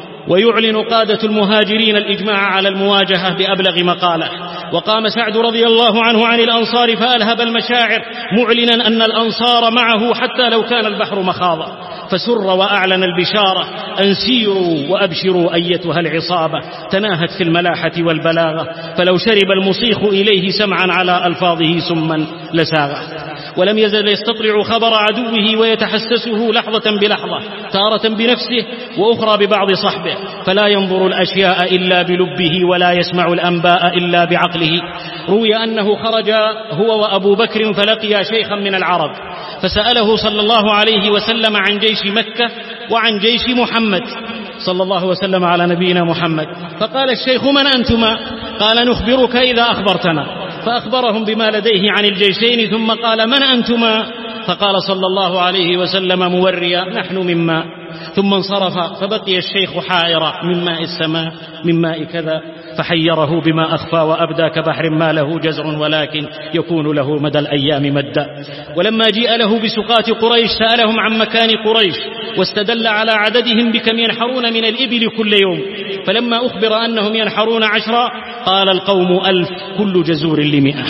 ويعلن قادة المهاجرين الإجماع على المواجهة بأبلغ مقالة. وقام سعد رضي الله عنه عن الأنصار فألهب المشاعر، معلنا أن الأنصار معه حتى لو كان البحر مخاضا، فسر وأعلن البشارة أن سيروا وأبشروا أيتها العصابة، تناهت في الملاحة والبلاغة، فلو شرب المصيخ إليه سمعا على ألفاظه سما لساغه. ولم يزل يستطلع خبر عدوه ويتحسسه لحظة بلحظة، تارة بنفسه وأخرى ببعض صحبه، فلا ينظر الأشياء إلا بلبه ولا يسمع الأنباء إلا بعقله. روي أنه خرج هو وأبو بكر فلقيا شيخا من العرب، فسأله صلى الله عليه وسلم عن جيش مكة وعن جيش محمد صلى الله وسلم على نبينا محمد، فقال الشيخ من أنتما؟ قال نخبرك إذا أخبرتنا، فأخبرهم بما لديه عن الجيشين، ثم قال من أنتما؟ فقال صلى الله عليه وسلم موريا نحن من ماء، ثم انصرف، فبقي الشيخ حائرا من ماء السماء من ماء كذا، فحيره بما أخفى وأبدى كبحر ما له جزر ولكن يكون له مدى الأيام مدا. ولما جيء له بسقاة قريش سألهم عن مكان قريش، واستدل على عددهم بكم ينحرون من الإبل كل يوم، فلما أخبر أنهم ينحرون عشرا قال القوم ألف كل جزور لمئة.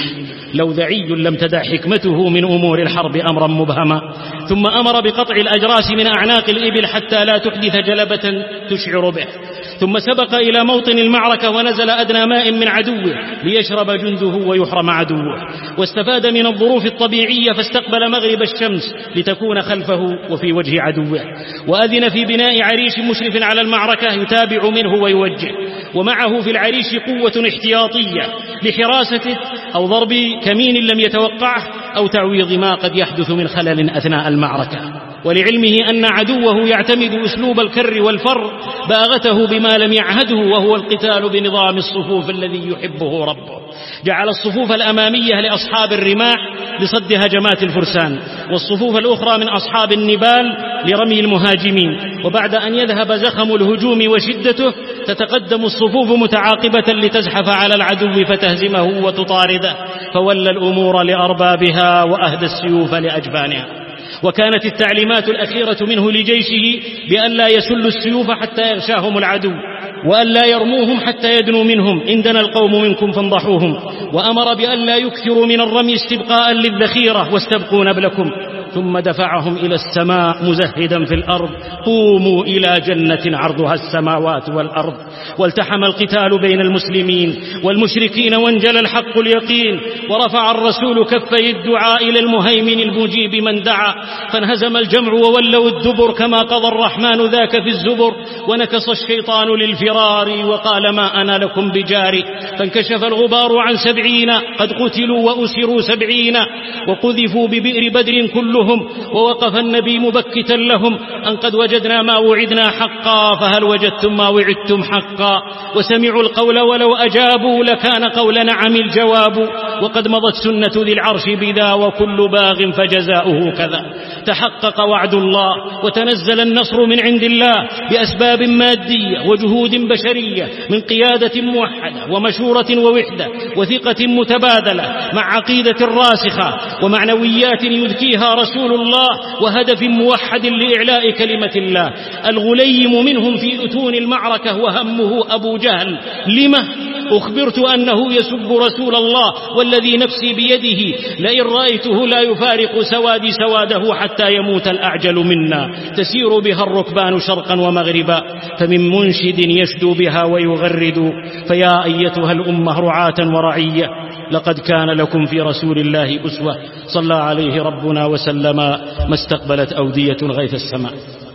لوذعي لم تدع حكمته من أمور الحرب أمرا مبهما. ثم أمر بقطع الأجراس من أعناق الإبل حتى لا تحدث جلبة تشعر به. ثم سبق إلى موطن المعركة ونزل أدنى ماء من عدوه ليشرب جنده ويحرم عدوه، واستفاد من الظروف الطبيعية فاستقبل مغرب الشمس لتكون خلفه وفي وجه عدوه، وأذن في بناء عريش مشرف على المعركة يتابع منه ويوجه، ومعه في العريش قوة احتياطية لحراسته أو ضرب كمين لم يتوقعه أو تعويض ما قد يحدث من خلل أثناء المعركة. ولعلمه أن عدوه يعتمد أسلوب الكر والفر باغته بما لم يعهده، وهو القتال بنظام الصفوف الذي يحبه ربه. جعل الصفوف الأمامية لأصحاب الرماح لصد هجمات الفرسان، والصفوف الأخرى من أصحاب النبال لرمي المهاجمين، وبعد أن يذهب زخم الهجوم وشدته تتقدم الصفوف متعاقبة لتزحف على العدو فتهزمه وتطارده، فولى الأمور لأربابها وأهدى السيوف لأجبانها. وكانت التعليمات الأخيرة منه لجيشه بأن لا يسلوا السيوف حتى يغشاهم العدو، وأن لا يرموهم حتى يدنوا منهم، إن دنا القوم منكم فانضحوهم. وأمر بأن لا يكثروا من الرمي استبقاء للذخيرة واستبقوا نبلكم. ثم دفعهم إلى السماء مزهدا في الأرض: قوموا إلى جنة عرضها السماوات والأرض. والتحم القتال بين المسلمين والمشركين وانجلى الحق اليقين، ورفع الرسول كفي الدعاء إلى المهيمن المجيب من دعا، فانهزم الجمع وولوا الدبر كما قضى الرحمن ذاك في الزبر. ونكص الشيطان للفرار وقال: ما أنا لكم بجاري. فانكشف الغبار عن سبعين قد قتلوا وأسروا سبعين، وقذفوا ببئر بدر كلهم، ووقف النبي مبكتا لهم: أن قد وجدنا ما وعدنا حقا، فهل وجدتم ما وعدتم حقا؟ وسمعوا القول ولو أجابوا لكان قول نعم الجواب. وقد مضت سنة ذي العرش بذا، وكل باغ فجزاؤه كذا. تحقق وعد الله وتنزل النصر من عند الله بأسباب مادية وجهود بشرية، من قيادة موحدة ومشورة ووحدة وثقة متبادلة، مع عقيدة راسخة ومعنويات يذكيها رسول الله، وهدف موحد لإعلاء كلمة الله. الغليم منهم في أتون المعركة وهمه أبو جهل: لما أخبرت أنه يسب رسول الله والذي نفسي بيده، لئن رأيته لا يفارق سوادي سواده حتى يموت الأعجل منا، تسير بها الركبان شرقا ومغربا، فمن منشد يشدو بها ويغرد. فيا أيتها الأمة رعاة ورعية، لقد كان لكم في رسول الله أسوة، صلى عليه ربنا وسلم ما استقبلت أودية غيث السماء.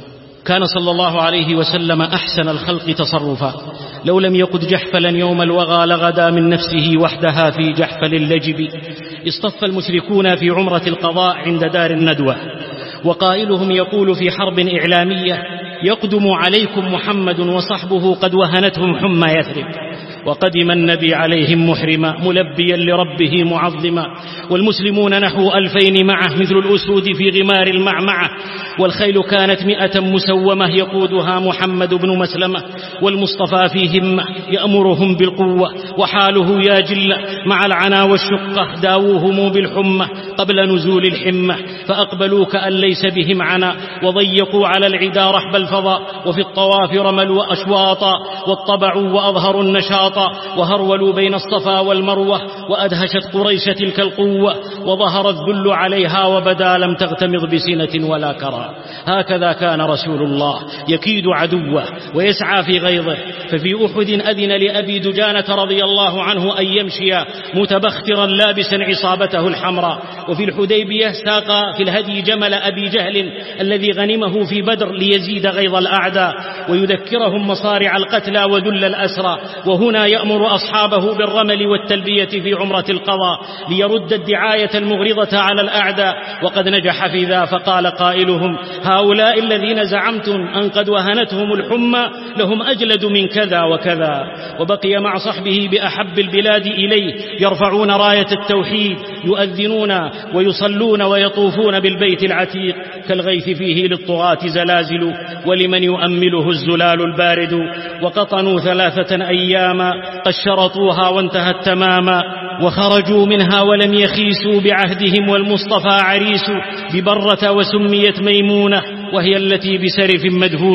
كان صلى الله عليه وسلم أحسن الخلق تصرفا، لو لم يقد جحفلا يوم الوغى لغدا من نفسه وحدها في جحفل اللجب. اصطف المشركون في عمرة القضاء عند دار الندوة، وقائلهم يقول في حرب إعلامية: يقدم عليكم محمد وصحبه قد وهنتهم حمى يثرب. وقدم النبي عليهم محرما ملبيا لربه معظما، والمسلمون نحو ألفين معه مثل الأسود في غمار المعمعة، والخيل كانت مئة مسومة يقودها محمد بن مسلمة، والمصطفى في همة يأمرهم بالقوة، وحاله يا جل مع العنا والشقة داووهم بالحمة قبل نزول الحمة، فأقبلوا كأن ليس بهم عنا، وضيقوا على العدا رحب الفضاء، وفي الطواف رملوا أشواطا، واطبعوا وأظهروا النشاط، وهرولوا بين الصفا والمروة، وأدهشت قريش تلك القوة، وظهر الذل عليها وبدا لم تغتمض بسنة ولا كرى. هكذا كان رسول الله يكيد عدوه ويسعى في غيظه. ففي أحد أذن لأبي دجانة رضي الله عنه أن يمشي متبخترا لابسا عصابته الحمراء. وفي الحديبية ساق في الهدي جمل أبي جهل الذي غنمه في بدر ليزيد غيظ الأعداء ويذكرهم مصارع القتلى وذل الأسرى. وهنا يأمر أصحابه بالرمل والتلبية في عمرة القضاء ليرد الدعاية المغرضة على الأعداء، وقد نجح في ذا. فقال قائلهم: هؤلاء الذين زعمتم أن قد وهنتهم الحمى لهم أجلد من كذا وكذا. وبقي مع صحبه بأحب البلاد إليه يرفعون راية التوحيد، يؤذنون ويصلون ويطوفون بالبيت العتيق، كالغيث فيه للطغاة زلازل، ولمن يؤمله الزلال البارد. وقطنوا ثلاثة أياما قد شرطوها وانتهت تماما، وخرجوا منها ولم يخيسوا بعهدهم، والمصطفى عريس ببرة وسميت ميمونة، وهي التي بسرف مدهونة.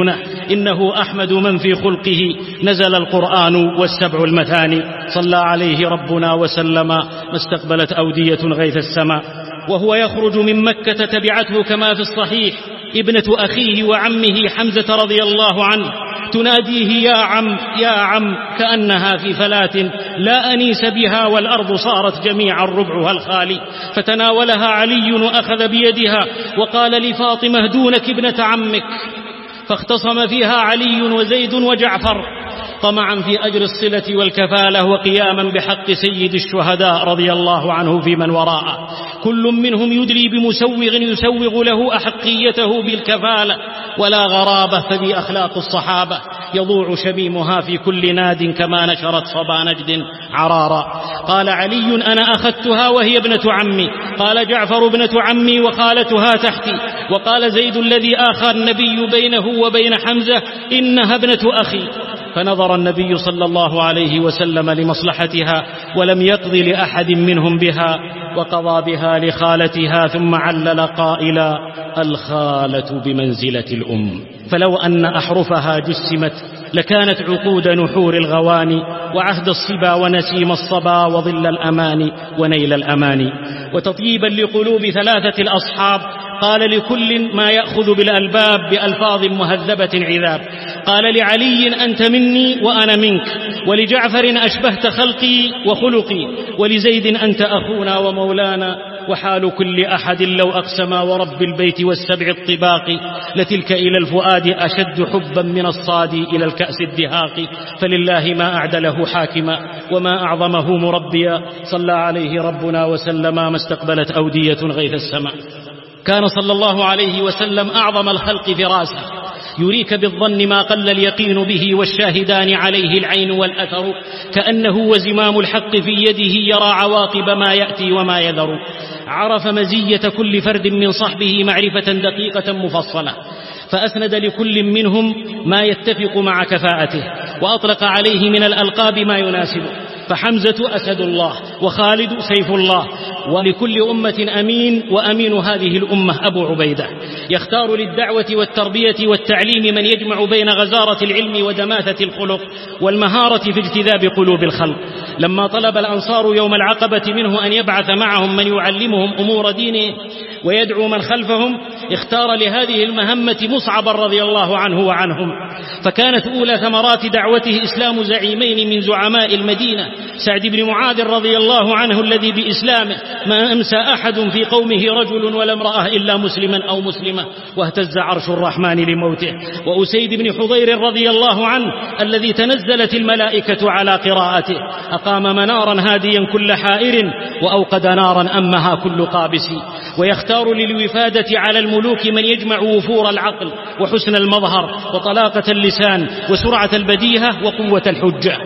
إنه أحمد من في خلقه نزل القرآن والسبع المثاني. صلى عليه ربنا وسلم ما استقبلت أودية غيث السماء. وهو يخرج من مكة تبعته كما في الصحيح ابنة أخيه وعمه حمزة رضي الله عنه تناديه يا عم يا عم كأنها في فلاة لا أنيس بها والأرض صارت جميعا ربعها الخالي. فتناولها علي وأخذ بيدها وقال لفاطمة دونك ابنة عمك، فاختصم فيها علي وزيد وجعفر طمعا في أجر الصلة والكفالة وقياما بحق سيد الشهداء رضي الله عنه في من وراءه. كل منهم يدلي بمسوغ يسوغ له أحقيته بالكفالة ولا غرابة، فذي أخلاق الصحابة يضوع شميمها في كل ناد كما نشرت صبا نجد عرارا. قال علي أنا أخذتها وهي ابنة عمي، قال جعفر ابنة عمي وخالتها تحتي، وقال زيد الذي آخى النبي بينه وبين حمزة إنها ابنة أخي. فنظر النبي صلى الله عليه وسلم لمصلحتها ولم يقض لأحد منهم بها، وقضى بها لخالتها، ثم علل قائلا الخالة بمنزلة الأم، فلو أن أحرفها جسمت لكانت عقود نحور الغواني وعهد الصبا ونسيم الصبا وظل الأمان ونيل الأمان. وتطيبا لقلوب ثلاثة الأصحاب قال لكل ما يأخذ بالألباب بألفاظ مهذبة عذاب. قال لعلي أنت مني وأنا منك، ولجعفر أشبهت خلقي وخلقي، ولزيد أنت أخونا ومولانا، وحال كل أحد لو أقسم ورب البيت والسبع الطباق لتلك إلى الفؤاد أشد حبا من الصاد إلى الكأس الدهاق. فلله ما أعدله حاكما وما أعظمه مربيا. صلى عليه ربنا وسلم ما استقبلت أودية غيث السماء. كان صلى الله عليه وسلم أعظم الخلق فراسة، يريك بالظن ما قل اليقين به والشاهدان عليه العين والأثر، كأنه وزمام الحق في يده يرى عواقب ما يأتي وما يذر. عرف مزية كل فرد من صحبه معرفة دقيقة مفصلة، فأسند لكل منهم ما يتفق مع كفاءته، وأطلق عليه من الألقاب ما يناسبه. فحمزة أسد الله، وخالد سيف الله، ولكل أمة أمين، وأمين هذه الأمة أبو عبيدة. يختار للدعوة والتربية والتعليم من يجمع بين غزارة العلم ودماثة الخلق والمهارة في اجتذاب قلوب الخلق. لما طلب الأنصار يوم العقبة منه أن يبعث معهم من يعلمهم أمور دينهم ويدعو من خلفهم، اختار لهذه المهمة مصعب رضي الله عنه وعنهم. فكانت أولى ثمرات دعوته إسلام زعيمين من زعماء المدينة، سعد بن معاذ رضي الله عنه الذي بإسلامه ما أمسى أحد في قومه رجل ولا امرأة إلا مسلما أو مسلمة واهتز عرش الرحمن لموته، وأسيد بن حضير رضي الله عنه الذي تنزلت الملائكة على قراءته، أقام منارا هاديا كل حائر وأوقد نارا أمها كل قابس. ويختار للوفادة على الملوك من يجمع وفور العقل وحسن المظهر وطلاقة اللسان وسرعة البديهة وقوة الحجة،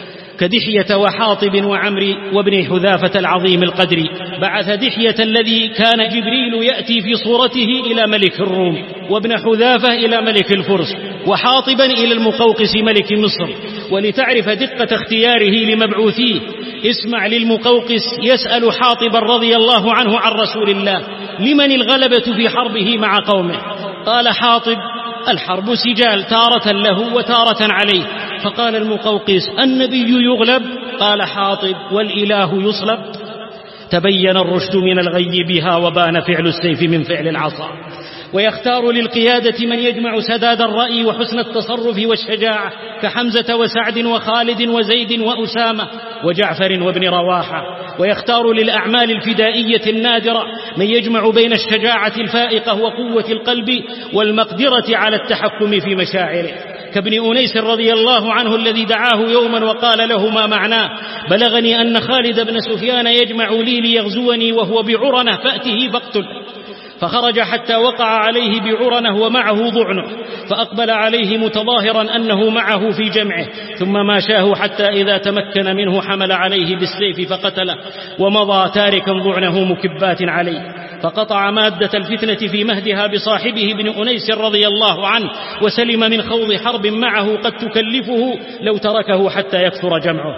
كدحية وحاطب وعمري وابن حذافة العظيم القدر. بعث دحية الذي كان جبريل يأتي في صورته إلى ملك الروم، وابن حذافة إلى ملك الفرس، وحاطبا إلى المقوقس ملك مصر. ولتعرف دقة اختياره لمبعوثيه اسمع للمقوقس يسأل حاطبا رضي الله عنه عن رسول الله لمن الغلبة في حربه مع قومه؟ قال حاطب الحرب سجال، تارة له وتارة عليه. فقال المقوقس النبي يغلب؟ قال حاطب والإله يصلب. تبين الرشد من الغي بها وبان فعل السيف من فعل العصا. ويختار للقيادة من يجمع سداد الرأي وحسن التصرف والشجاعة كحمزة وسعد وخالد وزيد وأسامة وجعفر وابن رواحة. ويختار للأعمال الفدائية النادرة من يجمع بين الشجاعة الفائقة وقوة القلب والمقدرة على التحكم في مشاعره، كابن أنيس رضي الله عنه الذي دعاه يوما وقال له ما معناه؟ بلغني أن خالد بن سفيان يجمع لي ليغزوني وهو بعرنة فأته فاقتل. فخرج حتى وقع عليه بعرنه ومعه ضعنه، فأقبل عليه متظاهرا أنه معه في جمعه، ثم ماشاه حتى إذا تمكن منه حمل عليه بالسيف فقتله، ومضى تاركا ضعنه مكبات عليه. فقطع مادة الفتنة في مهدها بصاحبه ابن أنيس رضي الله عنه، وسلم من خوض حرب معه قد تكلفه لو تركه حتى يكثر جمعه.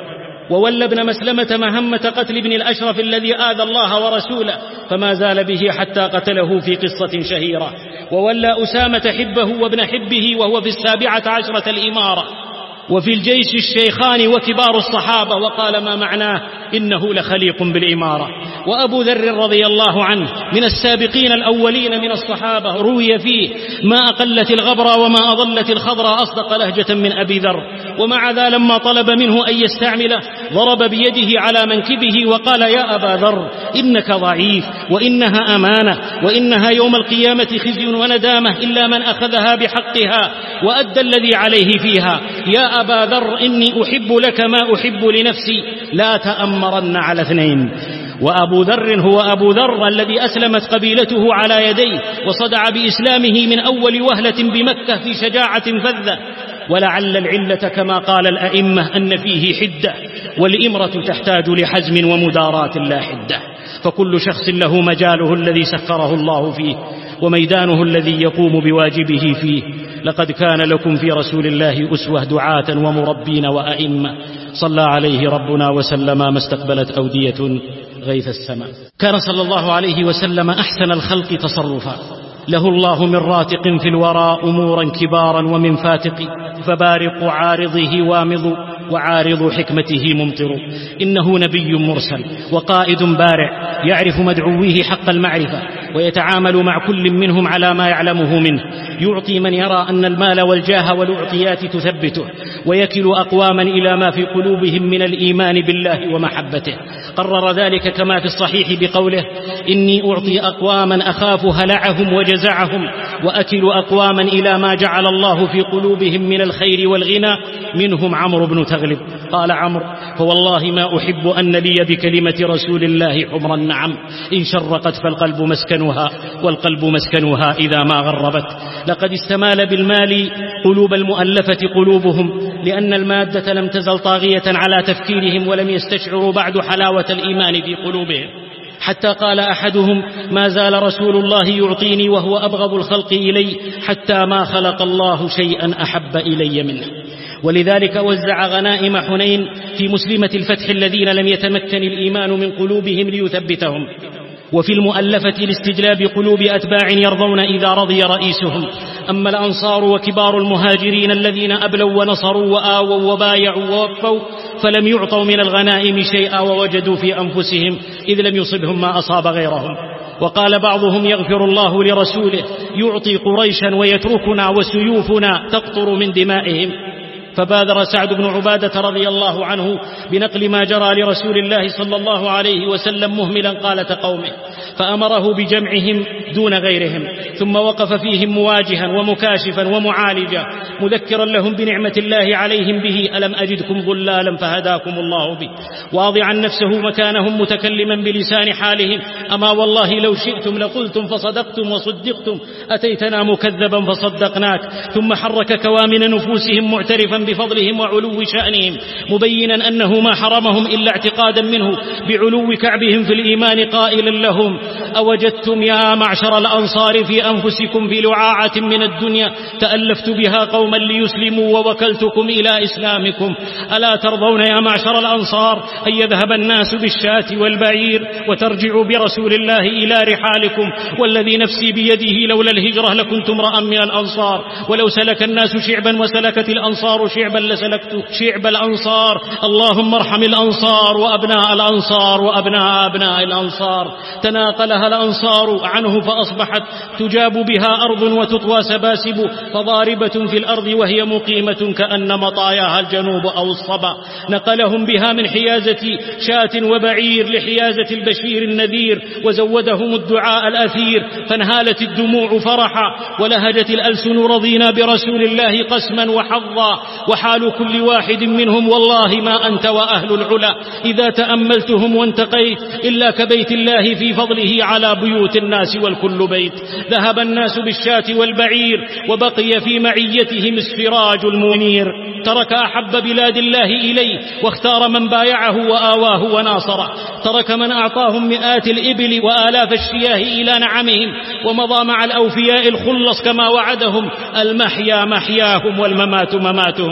وولى ابن مسلمة مهمة قتل ابن الأشرف الذي آذى الله ورسوله، فما زال به حتى قتله في قصة شهيرة. وولى أسامة حبه وابن حبه وهو في السابعة عشرة الإمارة، وفي الجيش الشيخان وكبار الصحابة، وقال ما معناه إنه لخليق بالإمارة. وأبو ذر رضي الله عنه من السابقين الأولين من الصحابة، روي فيه ما أقلت الغبرة وما أضلت الخضرة أصدق لهجة من أبي ذر، ومع ذا لما طلب منه أن يستعمله ضرب بيده على منكبه وقال يا أبا ذر إنك ضعيف، وإنها أمانة، وإنها يوم القيامة خزي وندامة إلا من أخذها بحقها وأدى الذي عليه فيها. يا أبا ذر إني أحب لك ما أحب لنفسي، لا تأمرن على اثنين. وأبو ذر هو أبو ذر الذي أسلمت قبيلته على يديه وصدع بإسلامه من أول وهلة بمكة في شجاعة فذة. ولعل العلة كما قال الأئمة أن فيه حدة، والإمرة تحتاج لحزم ومداراة لا حدة، فكل شخص له مجاله الذي سخره الله فيه وميدانه الذي يقوم بواجبه فيه. لقد كان لكم في رسول الله أسوة دعاة ومربين وأئمة، صلى عليه ربنا وسلم ما استقبلت أودية غيث السماء. كان صلى الله عليه وسلم أحسن الخلق تصرفا، له الله من راتق في الورى أمورا كبارا ومن فاتق، فبارق عارضه وامض وعارض حكمته ممطر. إنه نبي مرسل وقائد بارع يعرف مدعويه حق المعرفة، ويتعامل مع كل منهم على ما يعلمه منه. يعطي من يرى أن المال والجاه والأعطيات تثبته، ويكل أقواما إلى ما في قلوبهم من الإيمان بالله ومحبته. قرر ذلك كما في الصحيح بقوله إني أعطي أقواما أخاف هلعهم وجزعهم، وأكل أقواما إلى ما جعل الله في قلوبهم من الخير والغنى، منهم عمرو بن تغلب. قال عمرو فوالله ما أحب أن لي بكلمة رسول الله حمر النعم، إن شرقت فالقلب مسكنها، والقلب مسكنها إذا ما غربت. لقد استمال بالمال قلوب المؤلفة قلوبهم، لأن المادة لم تزل طاغية على تفكيرهم، ولم يستشعروا بعد حلاوة الإيمان في قلوبهم، حتى قال أحدهم ما زال رسول الله يعطيني وهو أبغض الخلق إلي، حتى ما خلق الله شيئا أحب إلي منه. ولذلك وزع غنائم حنين في مسلمة الفتح الذين لم يتمكن الإيمان من قلوبهم ليثبتهم، وفي المؤلفة لاستجلاب قلوب أتباع يرضون إذا رضي رئيسهم. أما الأنصار وكبار المهاجرين الذين أبلوا ونصروا وآووا وبايعوا ووفوا فلم يعطوا من الغنائم شيئا، ووجدوا في أنفسهم إذ لم يصبهم ما أصاب غيرهم. وقال بعضهم يغفر الله لرسوله يعطي قريشا ويتركنا وسيوفنا تقطر من دمائهم. فبادر سعد بن عبادة رضي الله عنه بنقل ما جرى لرسول الله صلى الله عليه وسلم مهملا قالة قومه، فأمره بجمعهم دون غيرهم، ثم وقف فيهم مواجها ومكاشفا ومعالجا، مذكرا لهم بنعمة الله عليهم به، ألم أجدكم ضلالا فهداكم الله به، واضعا نفسه مكانهم متكلما بلسان حالهم، أما والله لو شئتم لقلتم فصدقتم وصدقتم، أتيتنا مكذبا فصدقناك. ثم حرك كوامن نفوسهم معترفا بفضلهم وعلو شأنهم، مبينا أنه ما حرمهم إلا اعتقادا منه بعلو كعبهم في الإيمان، قائلا لهم أوجدتم يا معشر الأنصار في أنفسكم في لعاعة من الدنيا تألفت بها قوما ليسلموا ووكلتكم إلى إسلامكم، ألا ترضون يا معشر الأنصار أن يذهب الناس بالشاة والبعير وترجعوا برسول الله إلى رحالكم؟ والذي نفسي بيده لولا الهجرة لكنت امرأ من الأنصار، ولو سلك الناس شعبا وسلكت الأنصار شعبا لسلكت شعب الأنصار. اللهم ارحم الأنصار وأبناء الأنصار وأبناء أبناء الأنصار. تناقلها الأنصار عنه فأصبحت تجاب بها أرض وتطوى سباسب، فضاربة في الأرض وهي مقيمة كأن مطاياها الجنوب أو الصبا. نقلهم بها من حيازة شاة وبعير لحيازة البشير النذير، وزودهم الدعاء الأثير، فانهالت الدموع فرحا ولهجت الألسن رضينا برسول الله قسما وحظا. وحال كل واحد منهم والله ما أنت وأهل العلا إذا تأملتهم وانتقيت إلا كبيت الله في فضله على بيوت الناس والكل بيت. ذهب الناس بالشاة والبعير وبقي في معيتهم السراج المنير. ترك أحب بلاد الله إليه واختار من بايعه وآواه وناصره. ترك من أعطاهم مئات الإبل وآلاف الشياه إلى نعمهم، ومضى مع الأوفياء الخلص كما وعدهم. المحيا محياهم والممات مماتهم.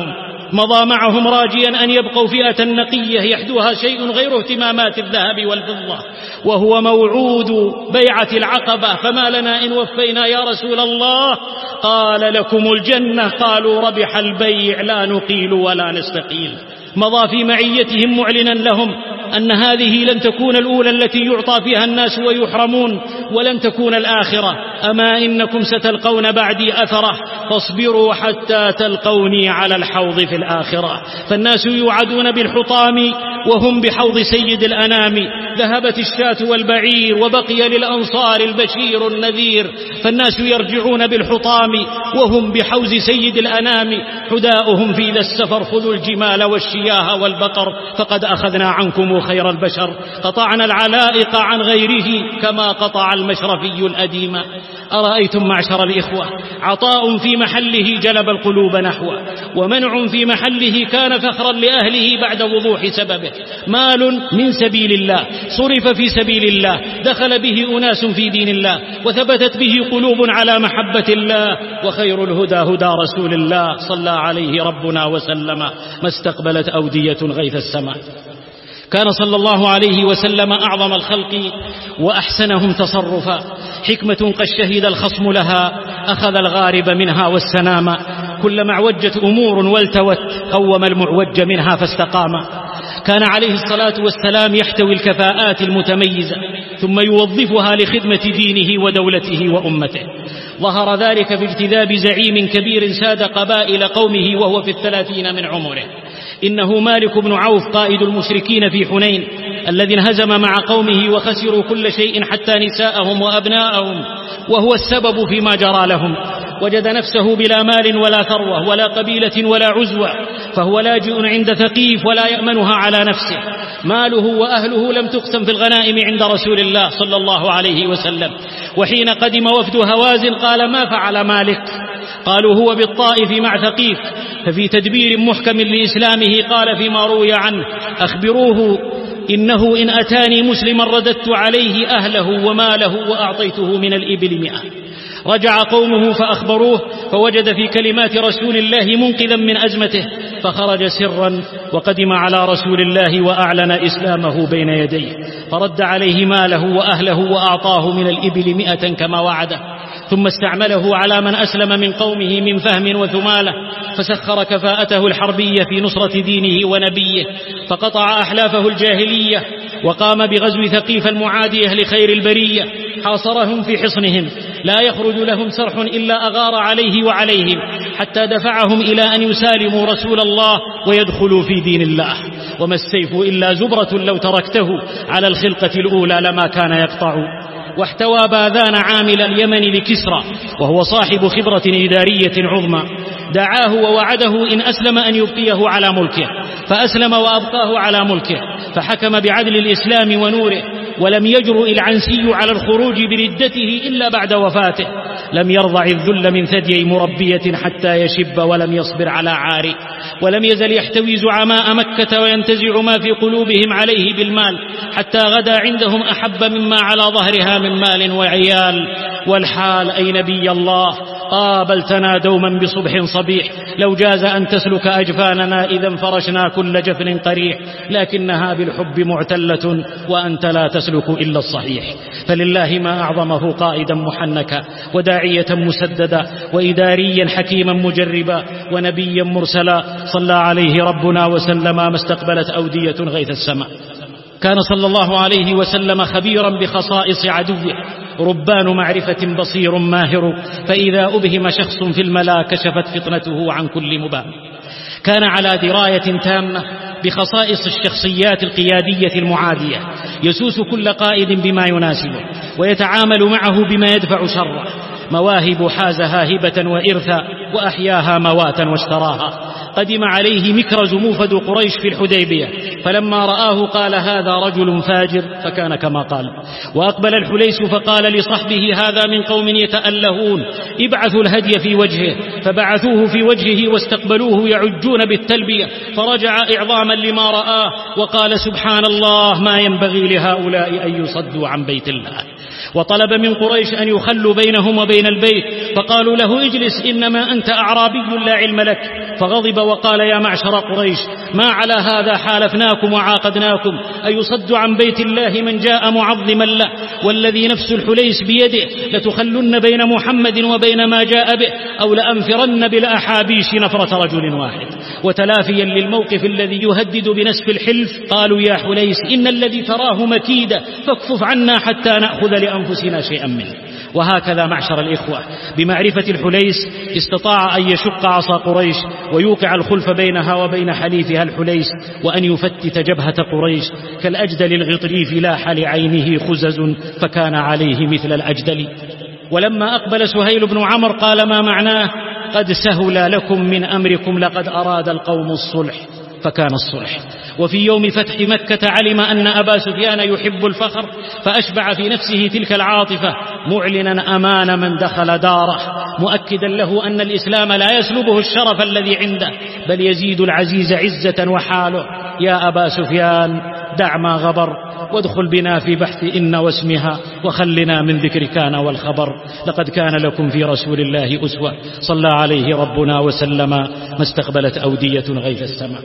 مضى معهم راجيا أن يبقوا فئة نقية يحدوها شيء غير اهتمامات الذهب والفضة، وهو موعود بيعة العقبة. فما لنا إن وفينا يا رسول الله؟ قال لكم الجنة. قالوا ربح البيع، لا نقيل ولا نستقيل. مضى في معيتهم معلنا لهم أن هذه لن تكون الأولى التي يعطى فيها الناس ويحرمون، ولن تكون الآخرة. أما إنكم ستلقون بعدي أثرة، فاصبروا حتى تلقوني على الحوض في الآخرة. فالناس يوعدون بالحطام وهم بحوض سيد الأنام. ذهبت الشاة والبعير وبقي للأنصار البشير النذير. فالناس يرجعون بالحطام وهم بحوز سيد الأنام. حداؤهم في ذا السفر خذوا الجمال والشياه والبقر، فقد أخذنا عنكم خير البشر. قطعنا العلائق عن غيره كما قطع المشرفي الأديم. أرأيتم معشر الإخوة، عطاء في محله جلب القلوب نحوه، ومنع في محله كان فخرا لأهله بعد وضوح سببه. مال من سبيل الله صرف في سبيل الله، دخل به أناس في دين الله، وثبتت به قلوب على محبة الله. وخير الهدى هدى رسول الله صلى عليه ربنا وسلم، ما استقبلت أودية غيث السماء. كان صلى الله عليه وسلم أعظم الخلق وأحسنهم تصرفا. حكمة قد شهد الخصم لها، أخذ الغارب منها والسنام. كلما اعوجت أمور والتوت قوم المعوج منها فاستقام. كان عليه الصلاة والسلام يحتوي الكفاءات المتميزة ثم يوظفها لخدمة دينه ودولته وأمته. ظهر ذلك في اجتذاب زعيم كبير ساد قبائل قومه وهو في الثلاثين من عمره. إنه مالك بن عوف قائد المشركين في حنين، الذي انهزم مع قومه وخسروا كل شيء حتى نساءهم وأبناءهم، وهو السبب فيما جرى لهم. وجد نفسه بلا مال ولا ثروة ولا قبيلة ولا عزوة، فهو لاجئ عند ثقيف ولا يأمنها على نفسه. ماله وأهله لم تقسم في الغنائم عند رسول الله صلى الله عليه وسلم. وحين قدم وفد هوازن قال: ما فعل مالك؟ قالوا: هو بالطائف مع ثقيف. ففي تدبير محكم لإسلامه قال فيما روي عنه: أخبروه إنه إن أتاني مسلما رددت عليه أهله وماله وأعطيته من الإبل مئة. رجع قومه فأخبروه، فوجد في كلمات رسول الله منقذا من أزمته، فخرج سرا وقدم على رسول الله وأعلن إسلامه بين يديه، فرد عليه ماله وأهله وأعطاه من الإبل مئة كما وعده. ثم استعمله على من أسلم من قومه من فهم وثمالة، فسخر كفاءته الحربية في نصرة دينه ونبيه، فقطع أحلافه الجاهلية وقام بغزو ثقيف المعادية لخير البرية. حاصرهم في حصنهم، لا يخرج لهم سرح إلا أغار عليه وعليهم، حتى دفعهم إلى أن يسالموا رسول الله ويدخلوا في دين الله. وما السيف إلا زبرة لو تركته على الخلقة الأولى لما كان يقطع. واحتوى باذان عامل اليمن لكسرى، وهو صاحب خبرة إدارية عظمى. دعاه ووعده إن أسلم أن يبقيه على ملكه، فأسلم وأبقاه على ملكه، فحكم بعدل الإسلام ونوره. ولم يجرؤ العنسي على الخروج بردته إلا بعد وفاته. لم يرضع الذل من ثدي مربية حتى يشب، ولم يصبر على عار. ولم يزل يحتوي زعماء مكة وينتزع ما في قلوبهم عليه بالمال، حتى غدا عندهم أحب مما على ظهرها من مال وعيال. والحال أي نبي الله قابلتنا دوما بصبح صبيح، لو جاز أن تسلك أجفاننا إذا فرشنا كل جفن قريح، لكنها بالحب معتلة وأنت لا تسلك إلا الصحيح. فلله ما أعظمه قائدا محنكا، وداعية مسددا، وإداريا حكيما مجربا، ونبيا مرسلا، صلى عليه ربنا وسلم ما استقبلت أودية غيث السماء. كان صلى الله عليه وسلم خبيرا بخصائص عدوه، ربان معرفة بصير ماهر، فإذا أبهم شخص في الملا كشفت فطنته عن كل مبام. كان على دراية تامة بخصائص الشخصيات القيادية المعادية، يسوس كل قائد بما يناسبه، ويتعامل معه بما يدفع شره. مواهب حازها هبة وإرثا، وأحياها مواتا واشتراها. قدم عليه مكرز موفد قريش في الحديبية، فلما رآه قال: هذا رجل فاجر، فكان كما قال. وأقبل الحليس فقال لصحبه: هذا من قوم يتألهون، ابعثوا الهدي في وجهه. فبعثوه في وجهه واستقبلوه يعجون بالتلبية، فرجع إعظاما لما رآه وقال: سبحان الله، ما ينبغي لهؤلاء أن يصدوا عن بيت الله. وطلب من قريش أن يخلوا بينهم وبين البيت، فقالوا له: اجلس، إنما أنت أعرابي لا علم لك. فغضب وقال: يا معشر قريش، ما على هذا حالفناكم وعاقدناكم أيصد عن بيت الله من جاء معظما له، والذي نفس الحليس بيده لتخلن بين محمد وبين ما جاء به، أو لأنفرن بالأحابيش نفرة رجل واحد. وتلافيا للموقف الذي يهدد بنسف الحلف قالوا: يا حليس، إن الذي تراه مكيدة، فاكفف عنا حتى نأخذ لأنفسنا شيئا منه. وهكذا معشر الإخوة، بمعرفة الحليس استطاع أن يشق عصا قريش ويوقع الخلف بينها وبين حليفها الحليس، وأن يفتت جبهة قريش كالأجدل الغطريف لاح لعينه خزز فكان عليه مثل الأجدل. ولما أقبل سهيل بن عمرو قال: ما معناه؟ قد سهل لكم من أمركم، لقد أراد القوم الصلح فكان الصلح. وفي يوم فتح مكة علم أن أبا سفيان يحب الفخر، فأشبع في نفسه تلك العاطفة، معلنا أمان من دخل داره، مؤكدا له أن الإسلام لا يسلبه الشرف الذي عنده، بل يزيد العزيز عزة وحاله: يا أبا سفيان، دع ما غبر، وادخل بنا في بحث إن واسمها، وخلنا من ذكر كان والخبر، لقد كان لكم في رسول الله أسوة، صلى عليه ربنا وسلم، ما استقبلت أودية غيث السماء.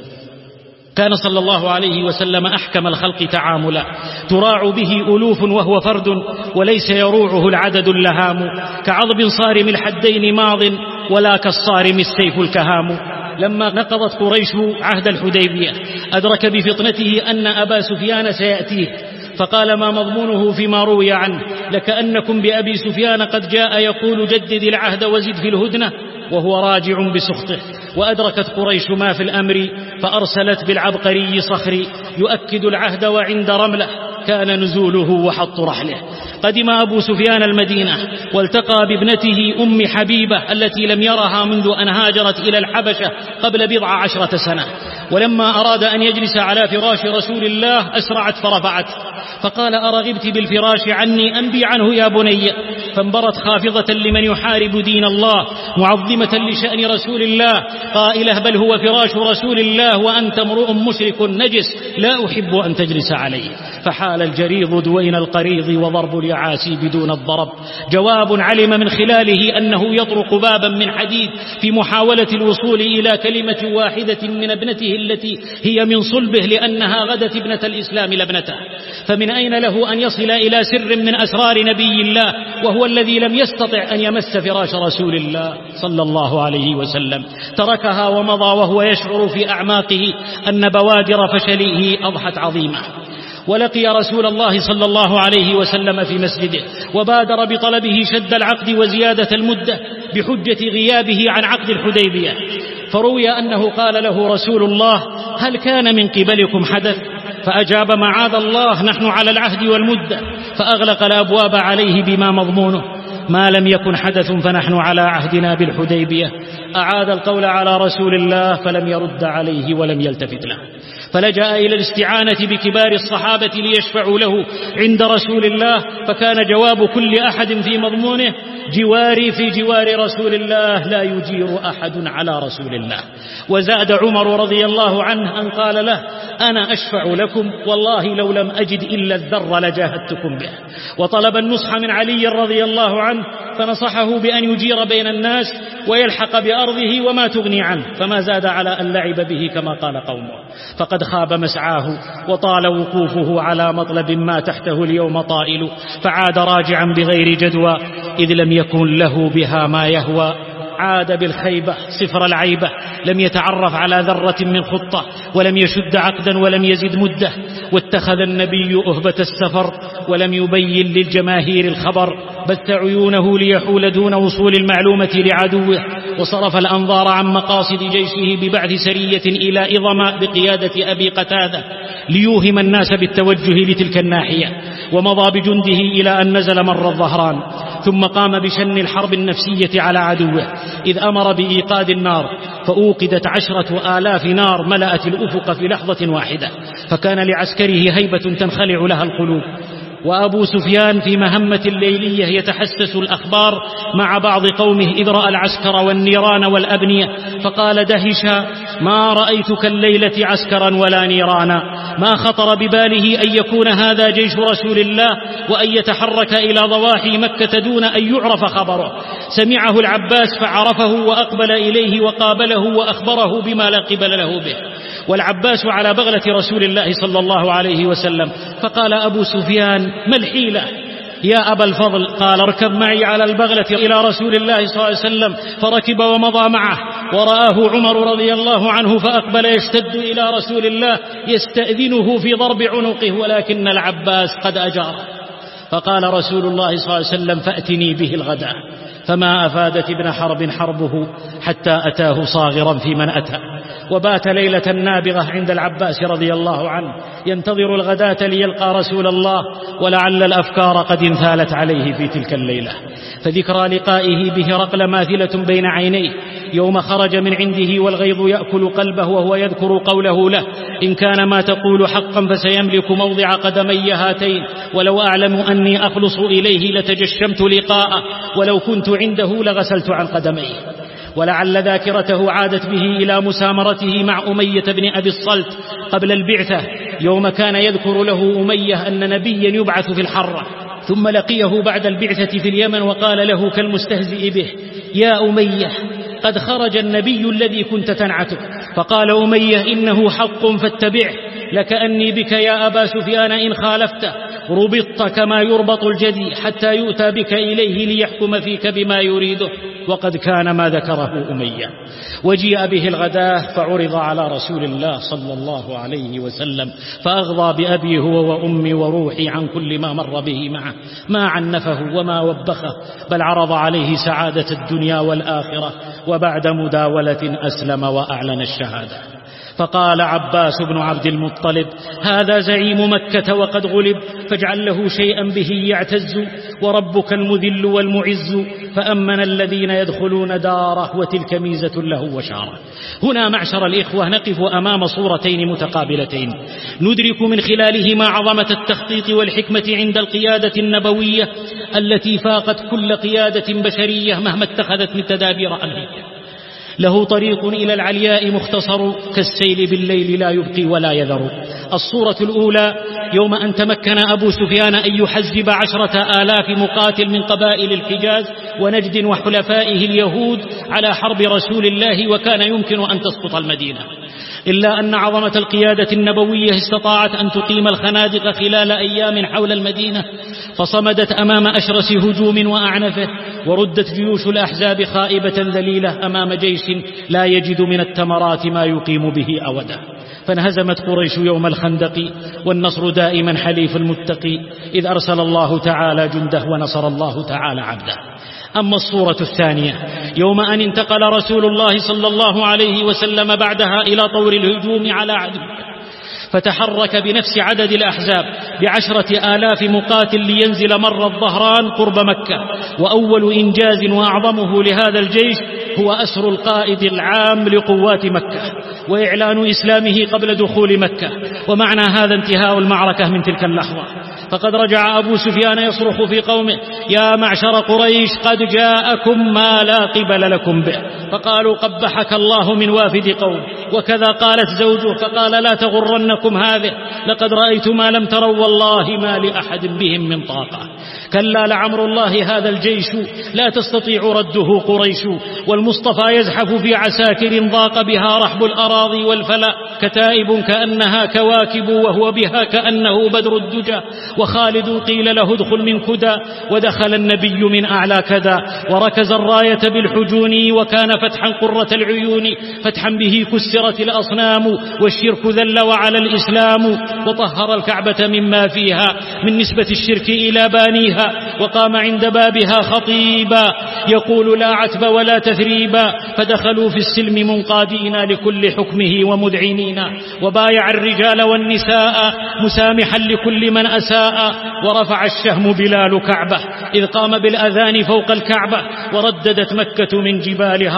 كان صلى الله عليه وسلم أحكم الخلق تعاملا، تراع به ألوف وهو فرد، وليس يروعه العدد اللهام، كعضب صارم الحدين ماض، ولا كالصارم السيف الكهام. لما نقضت قريش عهد الحديبية أدرك بفطنته أن أبا سفيان سيأتيه، فقال: ما مضمونه فيما روي عنه؟ لكأنكم بأبي سفيان قد جاء يقول: جدد العهد وزد في الهدنة، وهو راجع بسخطه. وأدركت قريش ما في الأمر، فأرسلت بالعبقري صخري يؤكد العهد، وعند رملة كان نزوله وحط رحله. قدم أبو سفيان المدينة والتقى بابنته أم حبيبة التي لم يرها منذ أن هاجرت إلى الحبشة قبل بضع عشرة سنة، ولما أراد أن يجلس على فراش رسول الله أسرعت فرفعت، فقال: أرغبت بالفراش عني أنبي عنه يا بني؟ فانبرت خافضة لمن يحارب دين الله، معظمة لشأن رسول الله، قائلة: بل هو فراش رسول الله وأنت امرؤ مشرك نجس، لا أحب أن تجلس عليه. فحال الجريض دوين القريض، وضرب اليعاسي بدون الضرب. جواب علم من خلاله أنه يطرق بابا من حديد في محاولة الوصول إلى كلمة واحدة من ابنته التي هي من صلبه، لأنها غدت ابنة الإسلام لابنته. فمن أين له أن يصل إلى سر من أسرار نبي الله وهو الذي لم يستطع أن يمس فراش رسول الله صلى الله عليه وسلم؟ تركها ومضى وهو يشعر في أعماقه أن بوادر فشله أضحت عظيمة. ولقي رسول الله صلى الله عليه وسلم في مسجده، وبادر بطلبه شد العقد وزيادة المدة بحجة غيابه عن عقد الحديبية. فروي أنه قال له رسول الله: هل كان من قبلكم حدث؟ فأجاب: معاذ الله، نحن على العهد والمدة. فأغلق الأبواب عليه بما مضمونه: ما لم يكن حدث فنحن على عهدنا بالحديبية. أعاد القول على رسول الله فلم يرد عليه ولم يلتفت له، فلجأ إلى الاستعانة بكبار الصحابة ليشفعوا له عند رسول الله، فكان جواب كل أحد في مضمونه: جواري في جوار رسول الله، لا يجير أحد على رسول الله. وزاد عمر رضي الله عنه أن قال له: أنا أشفع لكم، والله لو لم أجد إلا الذر لجاهدتكم به. وطلب النصح من علي رضي الله عنه، فنصحه بأن يجير بين الناس ويلحق بأرضه وما تغني عنه، فما زاد على أن لعب به كما قال قومه. فقد خاب مسعاه وطال وقوفه على مطلب ما تحته اليوم طائل، فعاد راجعا بغير جدوى إذ لم يكن له بها ما يهوى. عاد بالخيبة صفر العيبة، لم يتعرف على ذرة من خطة، ولم يشد عقدا ولم يزد مدة. واتخذ النبي أهبة السفر، ولم يبين للجماهير الخبر، بث عيونه ليحول دون وصول المعلومة لعدوه، وصرف الأنظار عن مقاصد جيشه ببعث سرية إلى إظماء بقيادة أبي قتادة ليوهم الناس بالتوجه لتلك الناحية، ومضى بجنده إلى أن نزل مر الظهران، ثم قام بشن الحرب النفسية على عدوه، إذ أمر بإيقاد النار، فأوقدت عشرة آلاف نار ملأت الأفق في لحظة واحدة، فكان لعسكره هيبة تنخلع لها القلوب. وأبو سفيان في مهمة ليلية يتحسس الأخبار مع بعض قومه إذ رأى العسكر والنيران والأبنية، فقال دهشا: ما رأيت كالليلة عسكرا ولا نيرانا. ما خطر بباله أن يكون هذا جيش رسول الله، وأن يتحرك إلى ضواحي مكة دون أن يعرف خبره. سمعه العباس فعرفه وأقبل إليه وقابله وأخبره بما لا قبل له به. والعباس على بغلة رسول الله صلى الله عليه وسلم، فقال أبو سفيان: ما الحيلة يا أبا الفضل؟ قال: اركب معي على البغلة إلى رسول الله صلى الله عليه وسلم. فركب ومضى معه، ورآه عمر رضي الله عنه فأقبل يشتد إلى رسول الله يستأذنه في ضرب عنقه، ولكن العباس قد أجاره. فقال رسول الله صلى الله عليه وسلم: فأتني به الغداء. فما أفادت ابن حرب حربه حتى أتاه صاغرا في من أتى، وبات ليلة نابغة عند العباس رضي الله عنه ينتظر الغداة ليلقى رسول الله، ولعل الأفكار قد انثالت عليه في تلك الليلة. فذكرى لقائه بهرقل ماثلة بين عينيه يوم خرج من عنده والغيظ يأكل قلبه، وهو يذكر قوله له: إن كان ما تقول حقا فسيملك موضع قدمي هاتين، ولو أعلم أني أخلص إليه لتجشمت لقاءه، ولو كنت عنده لغسلت عن قدميه. ولعل ذاكرته عادت به إلى مسامرته مع أمية بن أبي الصلت قبل البعثة، يوم كان يذكر له أمية أن نبيا يبعث في الحرة، ثم لقيه بعد البعثة في اليمن وقال له كالمستهزئ به: يا أمية، قد خرج النبي الذي كنت تنعته. فقال أمية: إنه حق فاتبعه، لكأني بك يا أبا سفيان إن خالفته ربطت كما يربط الجدي حتى يؤتى بك إليه ليحكم فيك بما يريده. وقد كان ما ذكره أمية. وجيء به الغداة فعرض على رسول الله صلى الله عليه وسلم، فأغضى بأبي هو وأمي وروحي عن كل ما مر به معه، ما عنفه وما وبخه، بل عرض عليه سعادة الدنيا والآخرة. وبعد مداولة أسلم وأعلن الشهادة. فقال عباس بن عبد المطلب: هذا زعيم مكة وقد غلب، فاجعل له شيئا به يعتز، وربك المذل والمعز. فأمن الذين يدخلون داره، وتلك ميزة له وشارة. هنا معشر الإخوة نقف أمام صورتين متقابلتين ندرك من خلالهما عظمة التخطيط والحكمة عند القيادة النبوية التي فاقت كل قيادة بشرية مهما اتخذت من تدابير أمريكا. له طريق إلى العلياء مختصر، كالسيل بالليل لا يبقي ولا يذر. الصورة الأولى يوم أن تمكن أبو سفيان أن يحزب عشرة آلاف مقاتل من قبائل الحجاز ونجد وحلفائه اليهود على حرب رسول الله، وكان يمكن أن تسقط المدينة، إلا أن عظمة القيادة النبوية استطاعت أن تقيم الخنادق خلال أيام حول المدينة، فصمدت أمام أشرس هجوم وأعنفه، وردت جيوش الأحزاب خائبة ذليلة أمام جيش لا يجد من التمرات ما يقيم به أودا. فانهزمت قريش يوم الخندق، والنصر دائما حليف المتقي، إذ أرسل الله تعالى جنده ونصر الله تعالى عبده. أما الصورة الثانية يوم أن انتقل رسول الله صلى الله عليه وسلم بعدها إلى طور الهجوم على عدوه، فتحرك بنفس عدد الأحزاب بعشرة آلاف مقاتل لينزل مر الظهران قرب مكة. وأول إنجاز وأعظمه لهذا الجيش هو أسر القائد العام لقوات مكة وإعلان إسلامه قبل دخول مكة، ومعنى هذا انتهاء المعركة من تلك اللحظة. فقد رجع أبو سفيان يصرخ في قومه: يا معشر قريش، قد جاءكم ما لا قبل لكم به. فقالوا: قبحك الله من وافد قوم. وكذا قالت زوجه، فقال: لا تغرنكم هذه، لقد رأيت ما لم تروا، والله ما لأحد بهم من طاقة. كلا لعمر الله هذا الجيش لا تستطيع رده قريش، والمصطفى يزحف في عساكر ضاق بها رحب الأراضي والفلا، كتائب كأنها كواكب وهو بها كأنه بدر الدجى. وخالد قيل له ادخل من كدى، ودخل النبي من أعلى كذا، وركز الراية بالحجون، وكان فتحا قرة العيون، فتحا به كسرت الأصنام، والشرك ذل وعلى الإسلام، وطهر الكعبة مما فيها من نسبة الشرك إلى بانيها، وقام عند بابها خطيبا يقول: لا عتب ولا تثريبا. فدخلوا في السلم منقادين لكل حكمه ومذعنين، وبايع الرجال والنساء مسامحا لكل من أساء. ورفع الشهم بلال كعبة إذ قام بالأذان فوق الكعبة، ورددت مكة من جبالها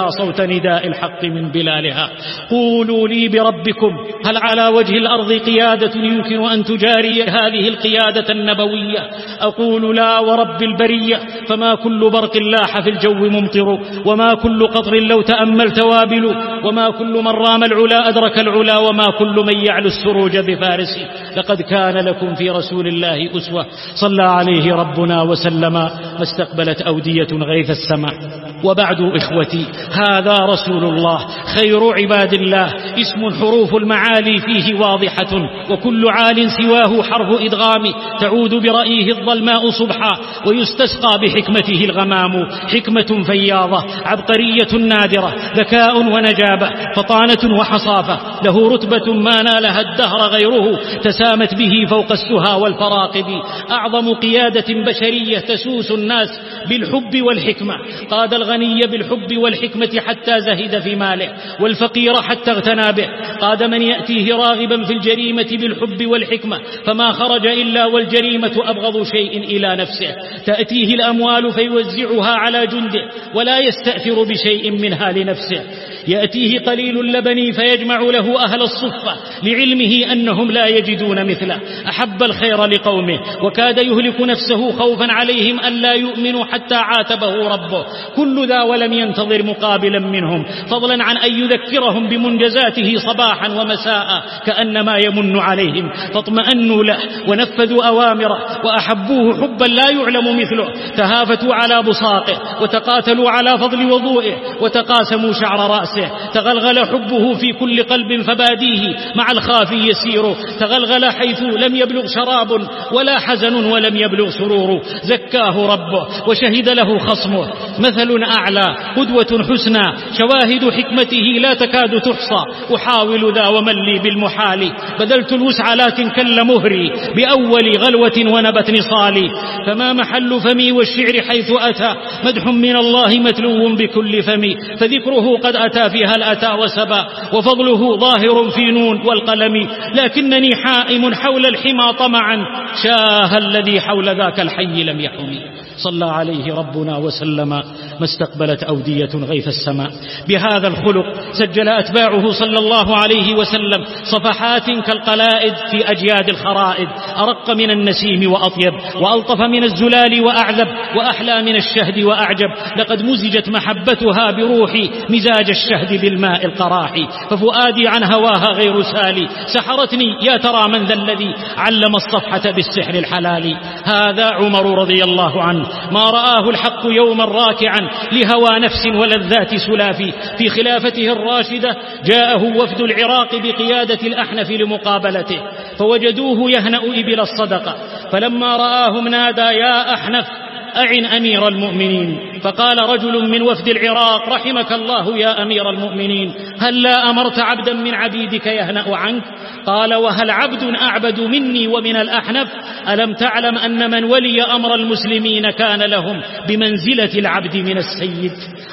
بها صوت نداء الحق من بلالها. قولوا لي بربكم، هل على وجه الأرض قيادة يمكن أن تجاري هذه القيادة النبوية؟ أقول لا ورب البرية، فما كل برق لاح في الجو ممطر، وما كل قطر لو تأملت وابل، وما كل من رام العلا أدرك العلا، وما كل من يعلو السروج بفارس. لقد كان لكم في رسول الله أسوة، صلى عليه ربنا وسلم، ما استقبلت أودية غيث السماء. وبعد إخوتي، هذا رسول الله خير عباد الله، اسم حروف المعالي فيه واضحة، وكل عال سواه حرف إدغام، تعود برأيه الظلماء صبحا، ويستسقى بحكمته الغمام. حكمة فياضة عبقرية نادرة، ذكاء ونجابة، فطانة وحصافة، له رتبة ما نالها الدهر غيره، تسامت به فوق السها والفراقد. أعظم قيادة بشرية تسوس الناس بالحب والحكمة، قاد الغني بالحب والحكمة حتى زهد في ماله، والفقير حتى اغتنى به. قاد من يأتيه راغبا في الجريمة بالحب والحكمة، فما خرج إلا والجريمة أبغض شيء إلى نفسه. تأتيه الأموال فيوزعها على جنده، ولا يستأثر بشيء منها لنفسه. يأتيه قليل اللبن فيجمع له أهل الصفة، لعلمه أنهم لا يجدون مثله. أحب الخير لقومه، وكاد يهلك نفسه خوفا عليهم ألا يؤمنوا حتى عاتبه ربه. كل ذا ولم ينتظر مقابلا منهم، فضلا عن أن يذكرهم بمنجزاته صباحا ومساء كأنما يمن عليهم، فاطمأنوا له ونفذوا أوامره، وأحبوه حبا لا يعلم مثله. تهافتوا على بصاقه، وتقاتلوا على فضل وضوئه، وتقاسموا شعر رأسه. تغلغل حبه في كل قلب فباديه مع الخافي يسير. تغلغل حيث لم يبلغ شراب ولا حزن ولم يبلغ سرور. زكاه ربه وشهد له خصمه، مثل أعلى قدوة حسنى، شواهد حكمته لا تكاد تحصى. أحاول ذا ومن لي بالمحال، بذلت الوسع لكن كل مهري، بأول غلوة ونبت نصالي. فما محل فمي والشعر حيث أتى، مدح من الله متلو بكل فمي. فذكره قد أتى فيها الأتى وسبا، وفضله ظاهر في نون والقلم. لكنني حائم حول الحمى طمعا، شاه الذي حول ذاك الحي لم يحمي. صلى عليه ربنا وسلم، ما استقبلت أودية غيث السماء. بهذا الخلق سجل أتباعه صلى الله عليه وسلم صفحات كالقلائد في أجياد الخرائد، أرق من النسيم وأطيب، وألطف من الزلال وأعذب، وأحلى من الشهد وأعجب. لقد مزجت محبتها بروحي مزاج الشهد بالماء القراحي، ففؤادي عن هواها غير سالي. سحرتني يا ترى من ذا الذي علم الصفحة بالسحر الحلال. هذا عمر رضي الله عنه، ما رآه الحق يوما راكعا لهوى نفس ولذات سلافي. في خلافته الراشدة جاءه وفد العراق بقيادة الأحنف لمقابلته، فوجدوه يهنأ إبل الصدقة. فلما رآهم نادى يا أحنف أعن أمير المؤمنين. فقال رجل من وفد العراق رحمك الله يا أمير المؤمنين، هل لا أمرت عبدا من عبيدك يهنأ عنك؟ قال وهل عبد أعبد مني ومن الأحنف؟ ألم تعلم أن من ولي أمر المسلمين كان لهم بمنزلة العبد من السيد،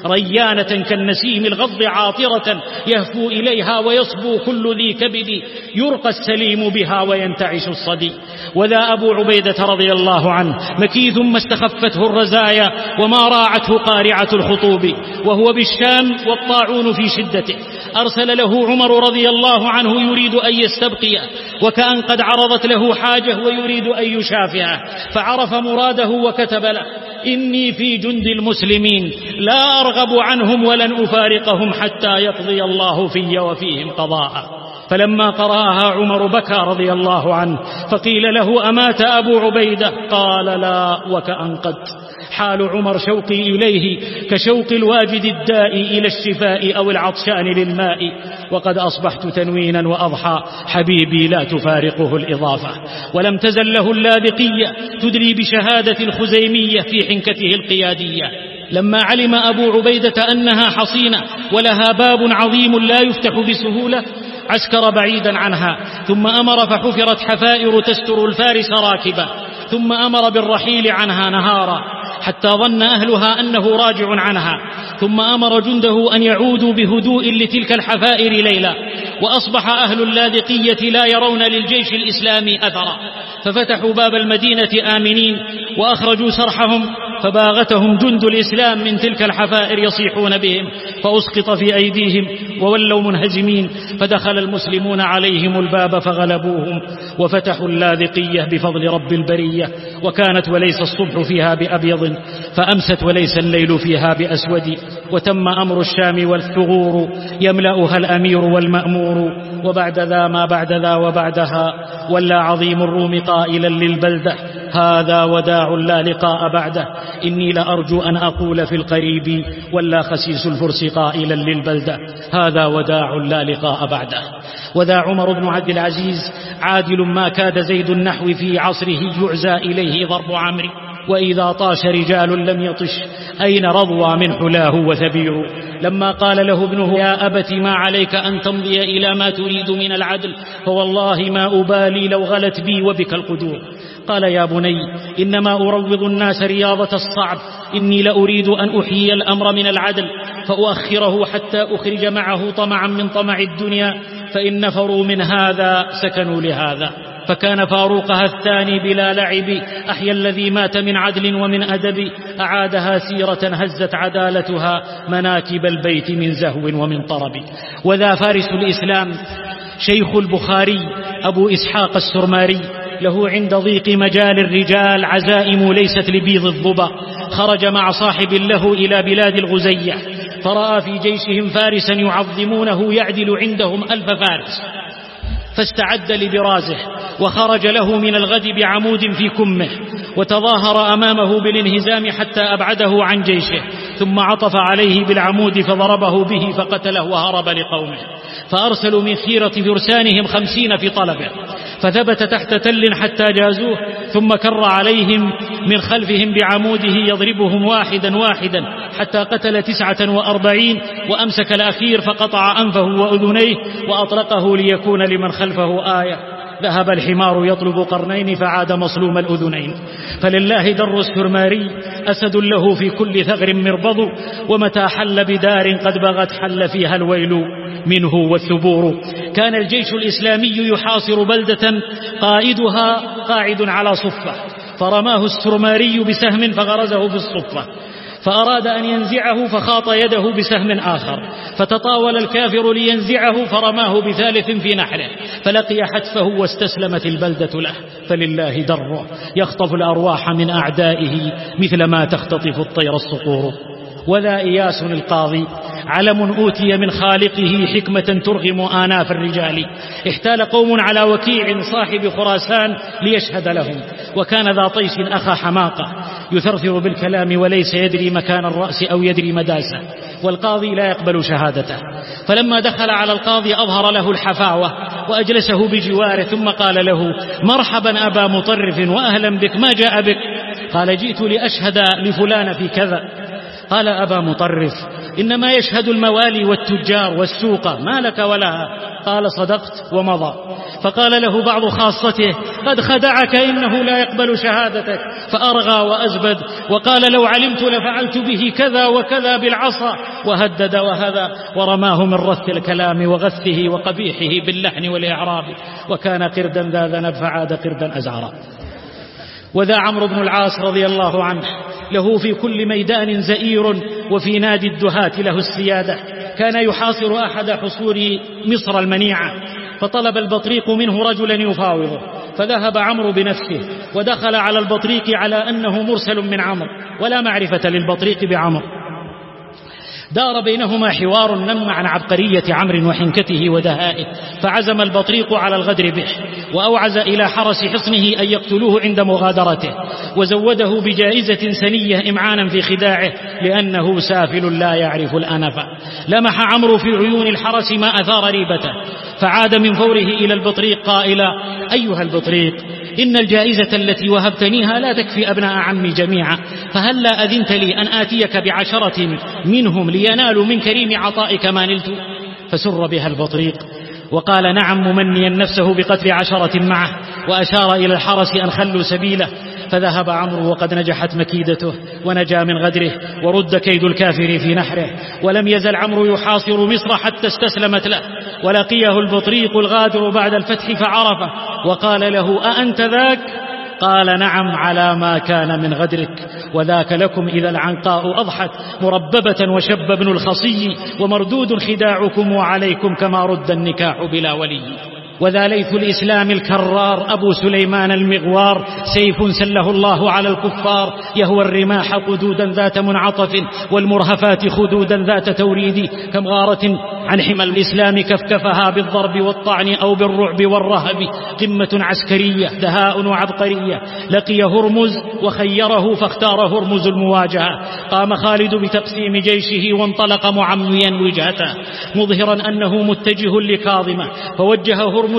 ريانة كالنسيم الغض عاطرة يهفو إليها ويصبو كل ذي كبد، يرقى السليم بها وينتعش الصدي. وذا أبو عبيدة رضي الله عنه مكيث ما استخفته الرزايا وما راعته قارعة الخطوب، وهو بالشام والطاعون في شدته. أرسل له عمر رضي الله عنه يريد أن يستبقيه، وكأن قد عرضت له حاجة ويريد أن يشافعه، فعرف مراده وكتب له إني في جند المسلمين لا أرغب عنهم ولن أفارقهم حتى يقضي الله في وفيهم قضاء. فلما قرأها عمر بكى رضي الله عنه، فقيل له أمات أبو عبيدة؟ قال لا وكأن قد. حال عمر شوقي إليه كشوق الواجد الداء إلى الشفاء أو العطشان للماء، وقد أصبحت تنوينا وأضحى حبيبي لا تفارقه الإضافة. ولم تزل له اللاذقية تدري بشهادة الخزيمية في حنكته القيادية. لما علم أبو عبيدة أنها حصينة ولها باب عظيم لا يفتح بسهولة، عسكر بعيدا عنها، ثم أمر فحفرت حفائر تستر الفارس راكبا، ثم أمر بالرحيل عنها نهارا حتى ظن أهلها أنه راجع عنها، ثم أمر جنده أن يعودوا بهدوء لتلك الحفائر ليلا. وأصبح أهل اللاذقية لا يرون للجيش الإسلامي أثرا، ففتحوا باب المدينة آمنين وأخرجوا سرحهم، فباغتهم جند الإسلام من تلك الحفائر يصيحون بهم فأسقط في أيديهم وولوا منهزمين، فدخل المسلمون عليهم الباب فغلبوهم وفتحوا اللاذقية بفضل رب البرية، وكانت وليس الصبح فيها بأبيض فأمست وليس الليل فيها بأسود، وتم أمر الشام والثغور يملأها الأمير والمأمور، وبعد ذا ما بعد ذا وبعدها ولا عظيم الروم قائلا للبلدة هذا وداع لا لقاء بعده، إني لأرجو أن أقول في القريب ولا خسيس الفرس قائلا للبلدة هذا وداع لا لقاء بعده. وذا عمر بن عبد العزيز عادل ما كاد زيد النحو في عصره يعزى إليه ضرب عمرو، وإذا طاش رجال لم يطش أين رضوى من حلاه وثبير. لما قال له ابنه يا أبت ما عليك أن تمضي إلى ما تريد من العدل فوالله ما أبالي لو غلت بي وبك القدور. قال يا بني إنما أروض الناس رياضة الصعب، إني لأريد أن أحيي الأمر من العدل فأؤخره حتى أخرج معه طمعا من طمع الدنيا، فإن نفروا من هذا سكنوا لهذا. فكان فاروقها الثاني بلا لعب أحيا الذي مات من عدل ومن أدب، أعادها سيرة هزت عدالتها مناكب البيت من زهو ومن طرب. وذا فارس الإسلام شيخ البخاري أبو إسحاق السرماري له عند ضيق مجال الرجال عزائم ليست لبيض الظبا، خرج مع صاحب له إلى بلاد الغزية فرأى في جيشهم فارسا يعظمونه يعدل عندهم ألف فارس، فاستعد لبرازه وخرج له من الغد بعمود في كمه، وتظاهر أمامه بالانهزام حتى أبعده عن جيشه، ثم عطف عليه بالعمود فضربه به فقتله وهرب لقومه، فأرسلوا من خيرة فرسانهم خمسين في طلبه، فثبت تحت تل حتى جازوه، ثم كر عليهم من خلفهم بعموده يضربهم واحدا واحدا حتى قتل تسعة وأربعين، وأمسك الأخير فقطع أنفه وأذنيه وأطلقه ليكون لمن خلفه آية. ذهب الحمار يطلب قرنين فعاد مصلوم الأذنين. فلله در السرماري أسد له في كل ثغر مربض، ومتى حل بدار قد بغت حل فيها الويل منه والثبور. كان الجيش الإسلامي يحاصر بلدة قائدها قاعد على صفة، فرماه السرماري بسهم فغرزه في الصفة، فأراد أن ينزعه فخاط يده بسهم آخر، فتطاول الكافر لينزعه فرماه بثالث في نحره، فلقي حتفه واستسلمت البلدة له. فلله در يخطف الأرواح من أعدائه مثل ما تختطف الطير الصقور. وذا إياس القاضي علم أوتي من خالقه حكمة ترغم آناف الرجال، احتال قوم على وكيع صاحب خراسان ليشهد لهم، وكان ذا طيش أخا حماقة يثرثر بالكلام وليس يدري مكان الرأس أو يدري مداسه، والقاضي لا يقبل شهادته. فلما دخل على القاضي أظهر له الحفاوة وأجلسه بجواره، ثم قال له مرحبا أبا مطرف وأهلا بك، ما جاء بك؟ قال جئت لأشهد لفلان في كذا. قال أبا مطرف إنما يشهد الموالي والتجار والسوق، ما لك ولها؟ قال صدقت ومضى. فقال له بعض خاصته قد خدعك إنه لا يقبل شهادتك، فأرغى وأزبد وقال لو علمت لفعلت به كذا وكذا بالعصا، وهدد وهذا، ورماه من رث الكلام وغثه وقبيحه باللحن والإعراب، وكان قردا ذا ذنب فعاد قردا أزعرا. وذا عمرو بن العاص رضي الله عنه له في كل ميدان زئير، وفي نادي الدهاة له السيادة. كان يحاصر أحد حصور مصر المنيعة، فطلب البطريق منه رجلا يفاوضه، فذهب عمرو بنفسه ودخل على البطريق على أنه مرسل من عمرو ولا معرفة للبطريق بعمرو. دار بينهما حوار نم عن عبقرية عمرو وحنكته ودهائه، فعزم البطريق على الغدر به، وأوعز إلى حرس حصنه أن يقتلوه عند مغادرته، وزوده بجائزة سنية إمعانا في خداعه لأنه سافل لا يعرف الأنف. لمح عمرو في عيون الحرس ما أثار ريبته، فعاد من فوره إلى البطريق قائلا أيها البطريق إن الجائزة التي وهبتنيها لا تكفي أبناء عمي جميعا، فهل لا أذنت لي أن آتيك بعشرة منهم لينالوا من كريم عطائك ما نلت؟ فسر بها البطريق وقال نعم، ممنيا نفسه بقتل عشرة معه، وأشار إلى الحرس أن خلوا سبيله. فذهب عمرو وقد نجحت مكيدته ونجا من غدره، ورد كيد الكافر في نحره. ولم يزل عمرو يحاصر مصر حتى استسلمت له، ولقيه البطريق الغادر بعد الفتح فعرفه وقال له أأنت ذاك؟ قال نعم على ما كان من غدرك. وذاك لكم إذا العنقاء أضحت مرببة وشب ابن الخصي ومردود خداعكم وعليكم كما رد النكاح بلا ولي. وذا ليث الإسلام الكرار أبو سليمان المغوار سيف سله الله على الكفار يهوى الرماح قدودا ذات منعطف والمرهفات خدودا ذات توريد كم غارة عن حمى الإسلام كفكفها بالضرب والطعن أو بالرعب والرهب قمة عسكرية دهاء وعبقرية لقي هرمز وخيره فاختار هرمز المواجهة. قام خالد بتقسيم جيشه وانطلق معميا وجهته مظهرا أنه متجه لكاظمة فوجه هرمز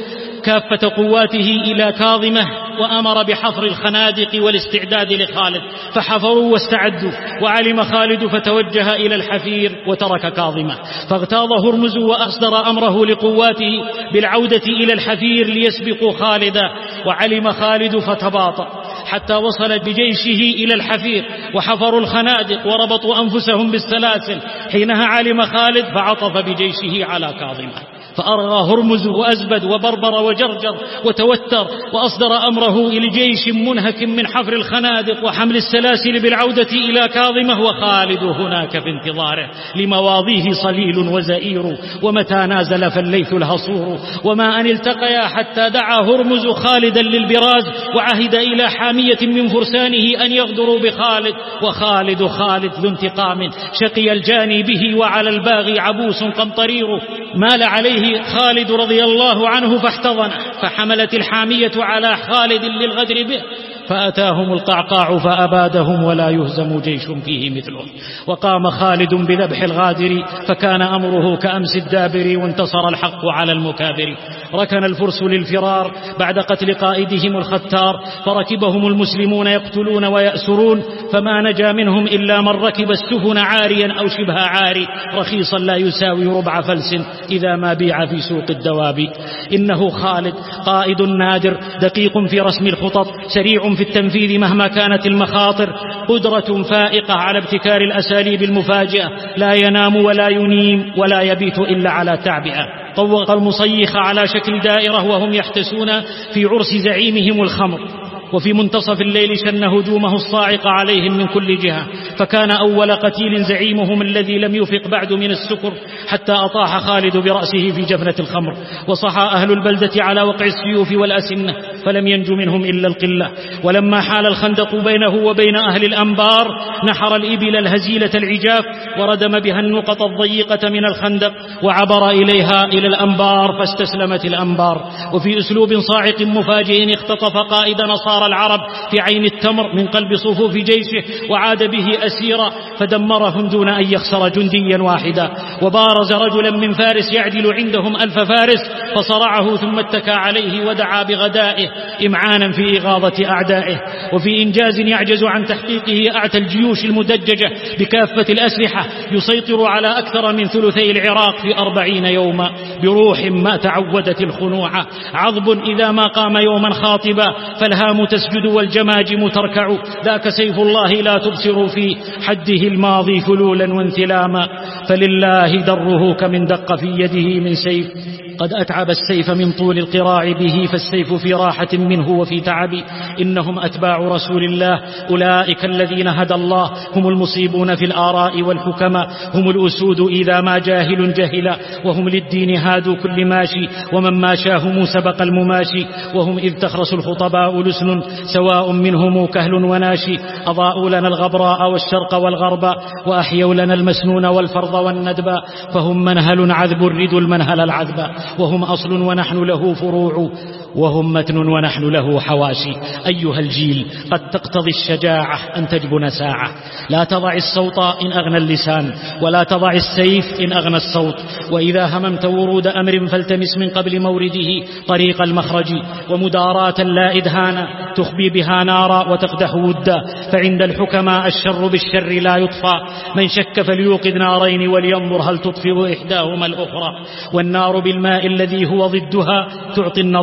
كافة قواته إلى كاظمة وأمر بحفر الخنادق والاستعداد لخالد فحفروا واستعدوا وعلم خالد فتوجه إلى الحفير وترك كاظمة فاغتاظ هرمز وأصدر أمره لقواته بالعودة إلى الحفير ليسبقوا خالدا وعلم خالد فتباطأ حتى وصل بجيشه إلى الحفير وحفروا الخنادق وربطوا أنفسهم بالسلاسل. حينها علم خالد فعطف بجيشه على كاظمة فأرغى هرمز وأزبد وبربر وجرجر وتوتر وأصدر أمره إلى جيش منهك من حفر الخنادق وحمل السلاسل بالعودة إلى كاظمة وخالد هناك في انتظاره لمواضيه صليل وزئير ومتى نازل فالليث الهصور وما أن التقيا حتى دعا هرمز خالدا للبراز وعهد إلى حامية من فرسانه أن يغدروا بخالد وخالد خالد ذو انتقام شقي الجاني به وعلى الباغي عبوس قمطرير. مال عليه خالد رضي الله عنه فاحتضنه فحملت الحامية على خالد للغدر به فأتاهم القعقاع فأبادهم ولا يهزم جيش فيه مثله. وقام خالد بذبح الغادر فكان أمره كأمس الدابر وانتصر الحق على المكابر. ركن الفرس للفرار بعد قتل قائدهم الختار فركبهم المسلمون يقتلون ويأسرون فما نجا منهم إلا من ركب السفن عاريا أو شبه عاري رخيصا لا يساوي ربع فلس إذا ما بيع في سوق الدواب. إنه خالد قائد نادر دقيق في رسم الخطط سريع في التنفيذ مهما كانت المخاطر قدرة فائقة على ابتكار الأساليب المفاجئة لا ينام ولا ينيم ولا يبيت إلا على تعبئة. طوق المصيخ على شكل دائرة وهم يحتسون في عرس زعيمهم الخمر وفي منتصف الليل شن هجومه الصاعق عليهم من كل جهة فكان أول قتيل زعيمهم الذي لم يفق بعد من السكر حتى أطاح خالد برأسه في جفنة الخمر وصحى أهل البلدة على وقع السيوف والأسنة فلم ينج منهم إلا القلة. ولما حال الخندق بينه وبين أهل الأنبار نحر الإبل الهزيلة العجاف وردم بها النقط الضيقة من الخندق وعبر إليها إلى الأنبار فاستسلمت الأنبار. وفي أسلوب صاعق مفاجئ اختطف قائد نصارى العرب في عين التمر من قلب صفوف جيشه وعاد به أسيرا فدمرهم دون أن يخسر جنديا واحدا. وبارز رجلا من فارس يعدل عندهم ألف فارس فصرعه ثم اتكى عليه ودعا بغدائه إمعانا في إغاظة أعدائه. وفي إنجاز يعجز عن تحقيقه أعتى الجيوش المدججة بكافة الأسلحة يسيطر على أكثر من ثلثي العراق في أربعين يوما بروح ما تعودت الخنوع. عضب إذا ما قام يوما خاطبا فالهام تسجد والجماجم تركع ذاك سيف الله لا تبصر في حده الماضي فلولا وانثلاما فلله دره كمن دق في يده من سيف قد أتعب السيف من طول القراع به فالسيف في راحة منه وفي تعب. إنهم أتباع رسول الله أولئك الذين هدى الله هم المصيبون في الآراء والحكماء هم الأسود إذا ما جاهل جهلا وهم للدين هادوا كل ماشي ومن ماشاهم سبق المماشي وهم إذ تخرس الخطباء لسن سواء منهم كهل وناشي أضاءوا لنا الغبراء والشرق والغرب وأحيوا لنا المسنون والفرض والندب فهم منهل عذب الرد المنهل العذب وهم أصل ونحن له فروع وهم متن ونحن له حواشي. أيها الجيل قد تقتضي الشجاعة أن تجبن ساعة لا تضع الصوت إن أغنى اللسان ولا تضع السيف إن أغنى الصوت. وإذا هممت ورود أمر فالتمس من قبل مورده طريق المخرج ومداراة لا إدهانا تخبي بها نارا وتقدح ودا فعند الحكماء الشر بالشر لا يطفى من شك فليوقد نارين ولينظر هل تطفئ إحداهما الأخرى. والنار بالماء الذي هو ضدها تعطي النضاج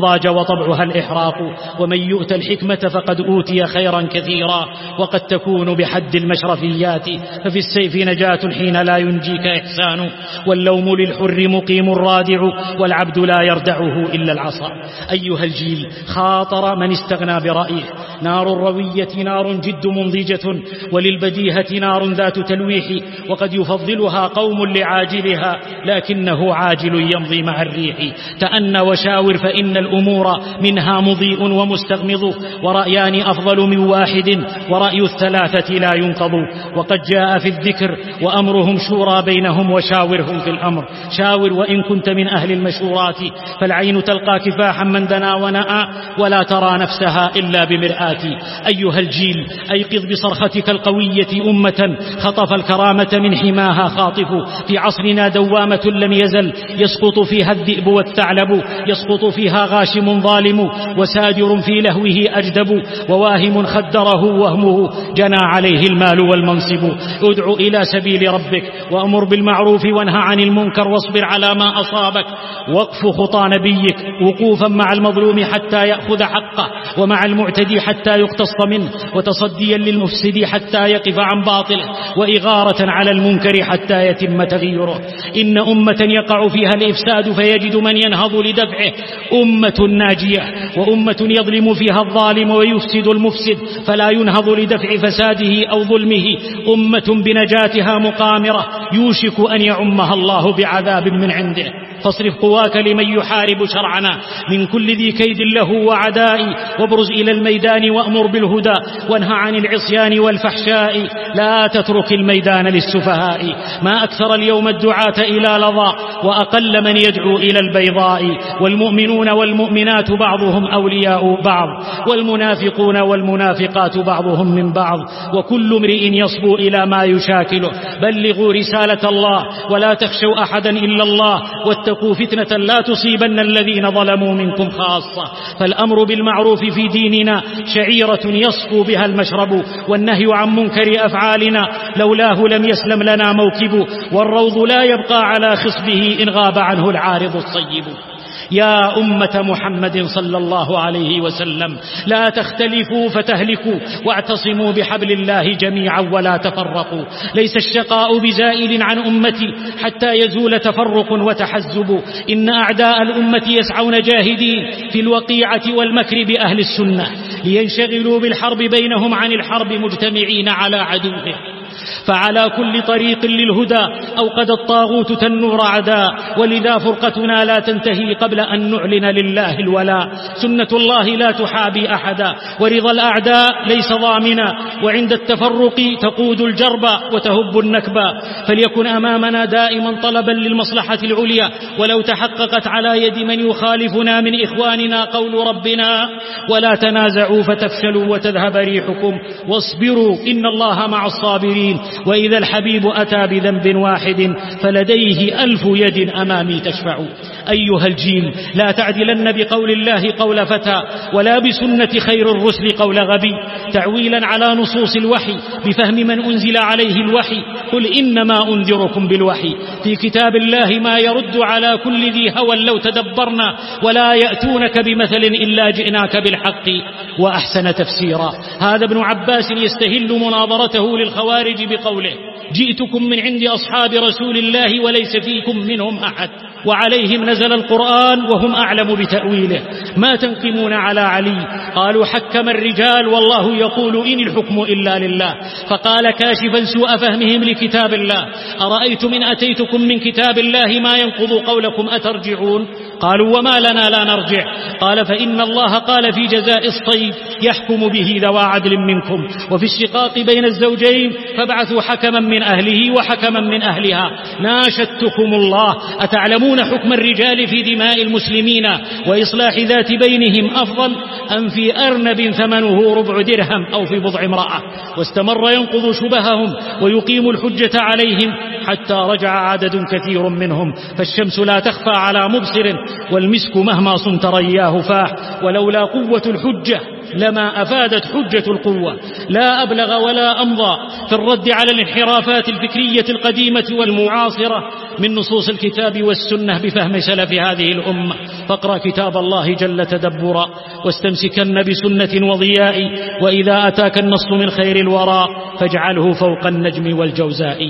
وطبعها الإحراق، ومن يؤت الحكمة فقد أوتي خيرا كثيرا. وقد تكون بحد المشرفيات، ففي السيف نجاة حين لا ينجيك إحسان، واللوم للحر مقيم رادع، والعبد لا يردعه إلا العصا. أيها الجيل، خاطر من استغنى برأيه. نار الروية نار جد منضجة، وللبديهة نار ذات تلويح، وقد يفضلها قوم لعاجلها، لكنه عاجل يمضي مع الريح. تأنى وشاور فإن الأمور منها مضيء ومستغمض، ورأيان أفضل من واحد، ورأي الثلاثة لا ينقض. وقد جاء في الذكر وأمرهم شورى بينهم، وشاورهم في الأمر. شاور وإن كنت من أهل المشورات، فالعين تلقى كفاحا من دنا ونأى، ولا ترى نفسها إلا بمرآة. أيها الجيل، أيقظ بصرختك القوية أمة خطف الكرامة من حماها خاطف. في عصرنا دوامة لم يزل يسقط فيها الذئب والثعلب، يسقط فيها غاشم ظالم، وسادر في لهوه أجدب، وواهم خدره وهمه جنى عليه المال والمنصب. ادع إلى سبيل ربك وأمر بالمعروف وانهى عن المنكر، واصبر على ما أصابك، وقف خطى نبيك وقوفا مع المظلوم حتى يأخذ حقه، ومع المعتدي حتى يقتص منه، وتصديا للمفسد حتى يقف عن باطله، وإغارة على المنكر حتى يتم تغييره. إن أمة يقع فيها الإفساد فيجد من ينهض لدفعه، أمة ناجية. وأمة يظلم فيها الظالم ويفسد المفسد فلا ينهض لدفع فساده أو ظلمه، أمة بنجاتها مقامرة يوشك أن يعمها الله بعذاب من عنده. فاصرف قواك لمن يحارب شرعنا من كل ذي كيد له وعداء، وابرز إلى الميدان وأمر بالهدى، وانهى عن العصيان والفحشاء. لا تترك الميدان للسفهاء، ما أكثر اليوم الدعاة إلى لظى، وأقل من يدعو إلى البيضاء. والمؤمنون والمؤمنات بعضهم أولياء بعض، والمنافقون والمنافقات بعضهم من بعض، وكل امرئ يصبو إلى ما يشاكله. بلغوا رسالة الله ولا تخشوا أحدا إلا الله، واتقوا فتنة لا تصيبن الذين ظلموا منكم خاصة. فالأمر بالمعروف في ديننا شعيرة يصفو بها المشرب، والنهي عن منكر أفعالنا لولاه لم يسلم لنا موكب، والروض لا يبقى على خصبه إن غاب عنه العارض الصيب. يا أمة محمد صلى الله عليه وسلم، لا تختلفوا فتهلكوا، واعتصموا بحبل الله جميعا ولا تفرقوا. ليس الشقاء بزائل عن أمتي حتى يزول تفرق وتحزب. إن أعداء الأمة يسعون جاهدين في الوقيعة والمكر بأهل السنة، لينشغلوا بالحرب بينهم عن الحرب مجتمعين على عدوه. فعلى كل طريق للهدى أوقد الطاغوت تنور عداء، ولذا فرقتنا لا تنتهي قبل أن نعلن لله الولاء. سنة الله لا تحابي أحدا، ورضا الأعداء ليس ضامنا، وعند التفرق تقود الجرب وتهب النكبا. فليكن أمامنا دائما طلبا للمصلحة العليا، ولو تحققت على يد من يخالفنا من إخواننا قول ربنا: ولا تنازعوا فتفشلوا وتذهب ريحكم واصبروا إن الله مع الصابرين. وإذا الحبيب أتى بذنب واحد فلديه ألف يد أمامي تشفع. أيها الجيل، لا تعدلن بقول الله قول فتى، ولا بسنة خير الرسل قول غبي، تعويلا على نصوص الوحي بفهم من أنزل عليه الوحي. قل إنما أنذركم بالوحي. في كتاب الله ما يرد على كل ذي هوى لو تدبرنا، ولا يأتونك بمثل إلا جئناك بالحق وأحسن تفسيرا. هذا ابن عباس يستهل مناظرته للخوارج بقوله: جئتكم من عند أصحاب رسول الله وليس فيكم منهم أحد، وعليهم نزل القرآن وهم أعلم بتأويله. ما تنقمون على علي؟ قالوا: حكم الرجال والله يقول إن الحكم إلا لله. فقال كاشفا سوء فهمهم لكتاب الله: أرأيتم إن أتيتكم من كتاب الله ما ينقض قولكم أترجعون؟ قالوا: وما لنا لا نرجع؟ قال: فإن الله قال في جزاء الصيد: يحكم به ذوى عدل منكم، وفي الشقاق بين الزوجين فابعثوا حكما من أهله وحكما من أهلها. ناشدتكم الله، أتعلمون حكم الرجال في دماء المسلمين وإصلاح ذات بينهم أفضل أم في أرنب ثمنه ربع درهم أو في بضع امرأة؟ واستمر ينقض شبههم ويقيم الحجة عليهم حتى رجع عدد كثير منهم. فالشمس لا تخفى على مبصر، والمسك مهما صمت رياه فاح. ولولا قوة الحجة لما أفادت حجة القوة. لا أبلغ ولا أمضى في الرد على الانحرافات الفكرية القديمة والمعاصرة من نصوص الكتاب والسنة بفهم سلف هذه الأمة، فاقرأ كتاب الله جل تدبرا واستمسكن بسنة وضياء، وإذا أتاك النص من خير الورى فاجعله فوق النجم والجوزاء.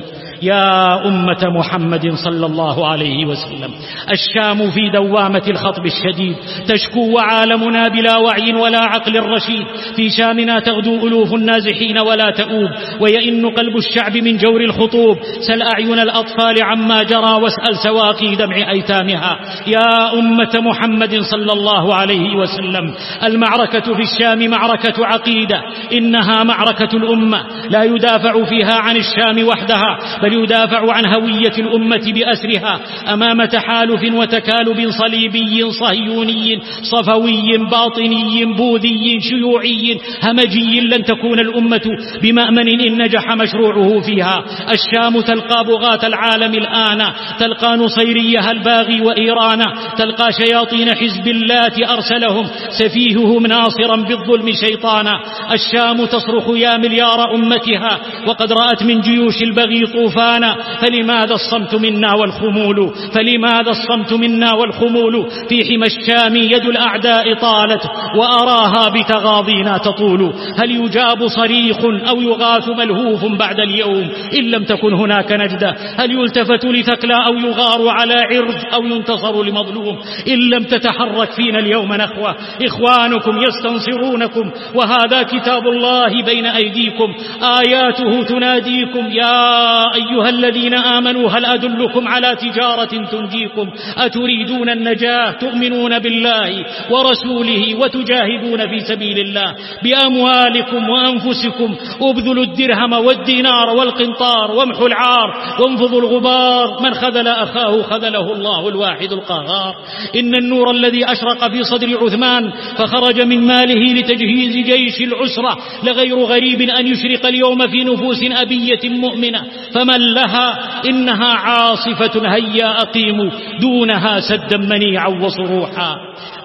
يا أمة محمد صلى الله عليه وسلم، الشام في دوامة الخطب الشديد تشكو وعالمنا بلا وعي ولا عقل رشيد. في شامنا تغدو ألوف النازحين ولا تؤوب، ويئن قلب الشعب من جور الخطوب. سل أعين الأطفال عما جرى واسأل سواقي دمع أيتامها. يا أمة محمد صلى الله عليه وسلم، المعركة في الشام معركة عقيدة، إنها معركة الأمة، لا يدافع فيها عن الشام وحدها، بل يدافع عن هوية الأمة بأسرها أمام تحالف وتكالب صليبي صهيوني صفوي باطني بوذي شيوعي همجي. لن تكون الأمة بمأمن إن نجح مشروعه فيها. الشام تلقى بغاة العالم الآن، تلقى نصيريها الباغي وإيران، تلقى شياطين حزب الله أرسلهم سفيههم ناصرا بالظلم شيطانا. الشام تصرخ يا مليار أمتها، وقد رأت من جيوش البغي طوفانا. فلماذا الصمت منا والخمول، فلماذا الصمت منا والخمول؟ في حمى الشام يد الأعداء طالت، وأراها بتغاضينا تطول. هل يجاب صريخ أو يغاث ملهوف بعد اليوم إن لم تكن هناك نجدة؟ هل يلتفت لثكلى أو يغار على عرض أو ينتصر لمظلوم إن لم تتحرك فينا اليوم نخوة؟ إخوانكم يستنصرونكم، وهذا كتاب الله بين أيديكم، آياته تناديكم. يا أيها الذين آمنوا هل أدلكم على تجارة تنجيكم؟ أتريدون النجاة تؤمنون بالله ورسوله وتجاهدون في سبيل الله بأموالكم وأنفسكم. ابذلوا الدرهم والدينار والقنطار وامحوا العار وانفضوا الغبار. من خذل أخاه خذله الله الواحد القهار. إن النور الذي أشرق في صدر عثمان فخرج من ماله لتجهيز جيش العسرة لغير غريب أن يشرق اليوم في نفوس أبية مؤمنة. فمن لها إنها عاصفة هيا أقيموا دونها سدا منيعا وصروحا.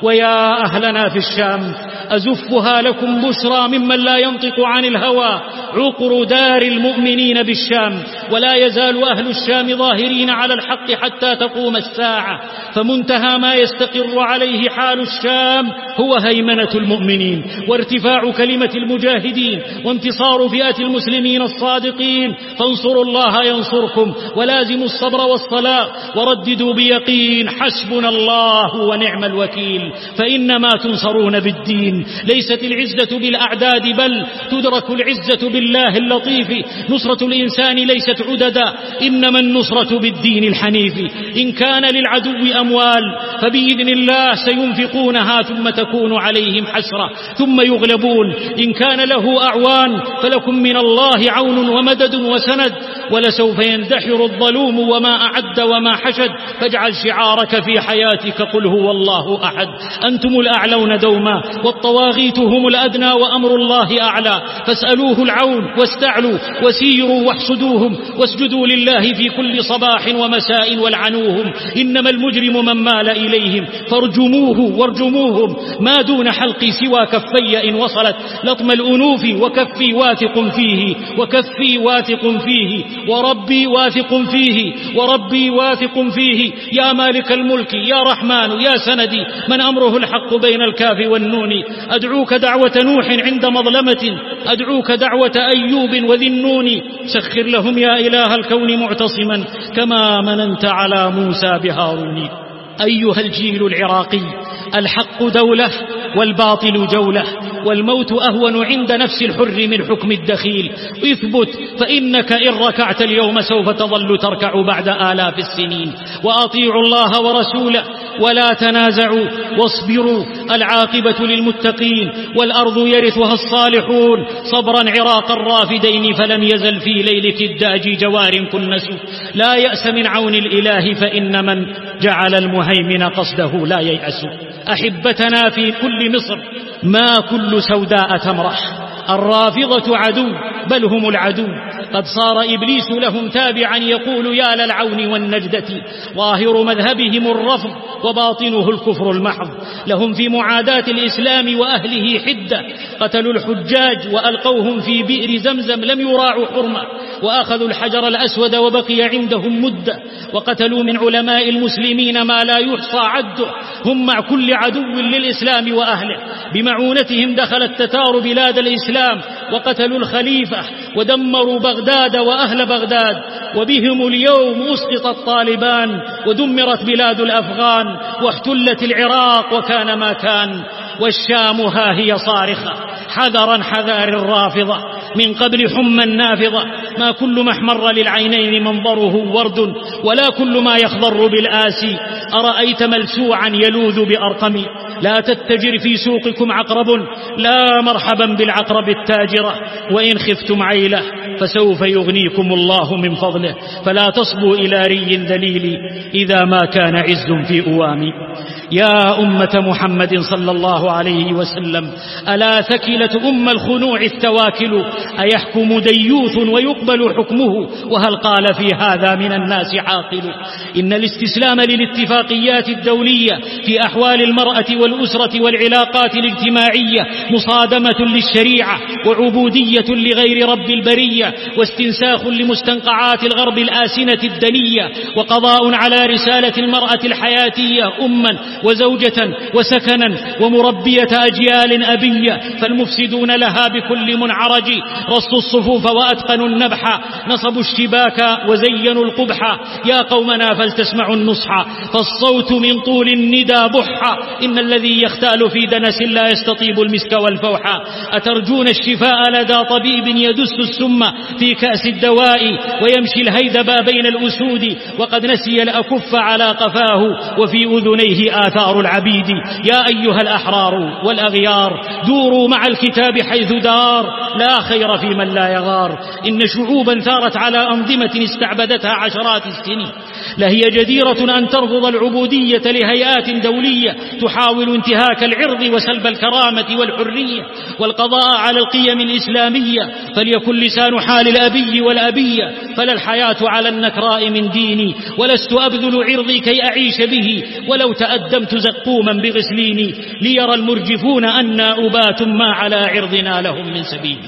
ويا أهلنا في الشام، أزفها لكم بشرى ممن لا ينطق عن الهوى، عقر دار المؤمنين بالشام. ولا يزال أهل الشام ظاهرين على الحق حتى تقوم الساعة، فمنتهى ما يستقر عليه حال الشام هو هيمنة المؤمنين وارتفاع كلمة المجاهدين وانتصار فئة المسلمين الصادقين. فانصروا الله ينصركم، ولازموا الصبر والصلاة، ورددوا بيقين حسبنا الله ونعم الوكيل. فإنما تنصرون بالدين، ليست العزة بالأعداد بل تدرك العزة بالله اللطيف. نصرة الإنسان ليست عددا، إنما النصرة بالدين الحنيف. إن كان للعدو أموال فبإذن الله سينفقونها ثم تكون عليهم حسرة ثم يغلبون. إن كان له أعوان فلكم من الله عون ومدد وسند. ولسوف يندحر الظلوم وما أعد وما حشد. فاجعل شعارك في حياتك قل هو الله أحد. أنتم الأعلون دوما والطواغيت هم الأدنى وأمر الله أعلى. فاسألوه العون واستعلوا وسيروا واحصدوهم واسجدوا لله في كل صباح ومساء والعنوهم. إنما المجرم من مال إليهم فارجموه وارجموهم. ما دون حلقي سوى كفي إن وصلت لطم الأنوف وكفي واثق فيه وكفي واثق فيه وربي واثق فيه وربي واثق فيه. يا مالك الملك يا رحمن يا سندي من أمره الحق بين الكاف والنون. أدعوك دعوة نوح عند مظلمة، أدعوك دعوة أيوب وذي النون. سخر لهم يا إله الكون معتصما كما مننت على موسى بهارون. أيها الجيل العراقي، الحق دولة والباطل جولة، والموت أهون عند نفس الحر من حكم الدخيل. اثبت فإنك إن ركعت اليوم سوف تظل تركع بعد آلاف السنين. وأطيعوا الله ورسوله ولا تنازعوا واصبروا، العاقبة للمتقين والأرض يرثها الصالحون. صبرا عراق الرافدين فلم يزل في ليلك الداج جوار كنس. لا يأس من عون الإله فإن من جعل المهيمن قصده لا ييأس. أحبتنا في كل مصر ما كل سوداء تمرح، الرافضة عدو بل هم العدو. قد صار إبليس لهم تابعا يقول يا للعون والنجدة، ظاهر مذهبهم الرفض وباطنه الكفر المحض. لهم في معاداة الإسلام وأهله حدة، قتلوا الحجاج وألقوهم في بئر زمزم لم يراعوا حرمة، وأخذوا الحجر الأسود وبقي عندهم مدة، وقتلوا من علماء المسلمين ما لا يحصى عده. هم مع كل عدو للإسلام وأهله. بمعونتهم دخل التتار بلاد الإسلام وقتلوا الخليفة ودمروا بغداد وأهل بغداد، وبهم اليوم أسقط الطالبان ودمرت بلاد الأفغان واحتلت العراق وكان ما كان، والشام ها هي صارخة حذرا حذار الرافضة من قبل حمى النافضة. ما كل ما احمر للعينين منظره ورد، ولا كل ما يخضر بالآسي. أرأيت ملسوعا يلوذ بأرقم، لا تتجر في سوقكم عقرب، لا مرحبا بالعقرب التاجرة. وإن خفتم عيلة فسوف يغنيكم الله من فضله، فلا تصبوا إلى ري ذليل إذا ما كان عز في أوامي. يا أمة محمد صلى الله عليه وسلم، ألا ثكلة أم الخنوع التواكل، أيحكم ديوث ويقبل حكمه، وهل قال في هذا من الناس عاقل؟ إن الاستسلام للاتفاقيات الدولية في أحوال المرأة والأسرة والعلاقات الاجتماعية مصادمة للشريعة وعبودية لغير رب البرية، واستنساخ لمستنقعات الغرب الآسنة الدنية، وقضاء على رسالة المرأة الحياتية أما وزوجة وسكنا ومربية أجيال أبية. فالمفسدون لها بكل منعرج رصوا الصفوف وأتقنوا النبح، نصبوا الشباك وزينوا القبح. يا قومنا فلتسمعوا النصح، فالصوت من طول الندى بحا، إن الذي يختال في دنس لا يستطيب المسك والفوحة. أترجون الشفاء لدى طبيب يدس السم في كأس الدواء، ويمشي الهيدبا بين الأسود، وقد نسي الأكف على قفاه، وفي أذنيه آثار العبيد. يا أيها الأحرار والأغيار، دوروا مع الكتاب حيث دار، لا خير في من لا يغار. إن شعوبا ثارت على أنظمة استعبدتها عشرات السنين، لهي جديرة أن ترفض العبودية لهيئات دولية تحاول انتهاك العرض وسلب الكرامة والحرية والقضاء على القيم الإسلامية. فليكن لسان حال الأبي والأبية، فلا الحياة على النكراء من ديني، ولست أبذل عرضي كي أعيش به، ولو تأدمت زقوما بغسليني، ليرى المرجفون أنا أبات ما على عرضنا لهم من سبيل.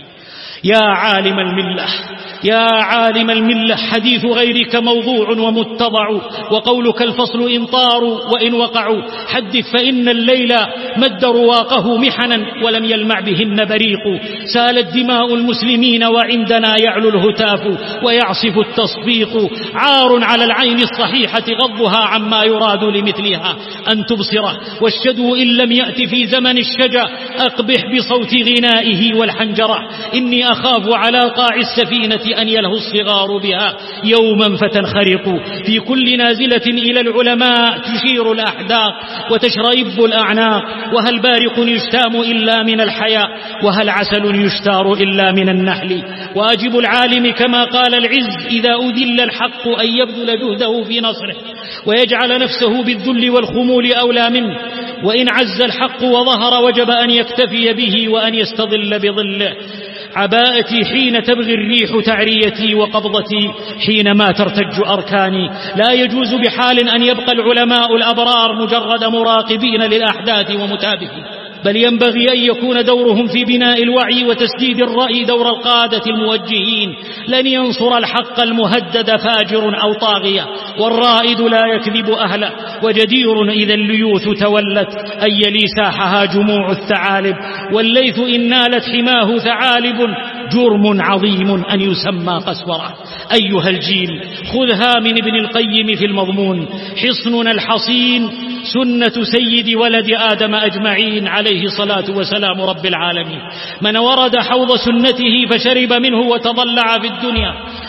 يا عالم الملة، يا عالم الملة، حديث غيرك موضوع ومتضع، وقولك الفصل إن طاروا وإن وقعوا. حدث فإن الليل مد رواقه محنا ولم يلمع بهن بريق. سالت دماء المسلمين وعندنا يعلو الهتاف ويعصف التصفيق. عار على العين الصحيحة غضها عما يراد لمثلها أن تبصره، والشدو إن لم يأت في زمن الشجا أقبح بصوت غنائه والحنجرة. إني أخاف على قاع السفينة أن يلهو الصغار بها يوما فتنخرق. في كل نازلة إلى العلماء تشير الأحداق وتشرئب الأعناق. وهل بارق يشتام إلا من الحياء، وهل عسل يشتار إلا من النحل. واجب العالم كما قال العز إذا أذل الحق أن يبذل جهده في نصره، ويجعل نفسه بالذل والخمول أولى منه. وإن عز الحق وظهر وجب أن يكتفي به وأن يستظل بظله. عباءتي حين تبغي الريح تعريتي، وقبضتي حينما ترتج أركاني. لا يجوز بحال أن يبقى العلماء الأبرار مجرد مراقبين للأحداث ومتابعين، بل ينبغي أن يكون دورهم في بناء الوعي وتسديد الرأي دور القادة الموجهين. لن ينصر الحق المهدد فاجر أو طاغية، والرائد لا يكذب أهله. وجدير إذا الليوث تولت أن يلي ساحها جموع الثعالب، والليث إن نالت حماه ثعالب جرم عظيم أن يسمى قسورة. أيها الجيل، خذها من ابن القيم في المضمون. حصننا الحصين سنة سيد ولد آدم أجمعين عليه صلاة وسلام رب العالمين. من ورد حوض سنته فشرب منه وتضلع في الدنيا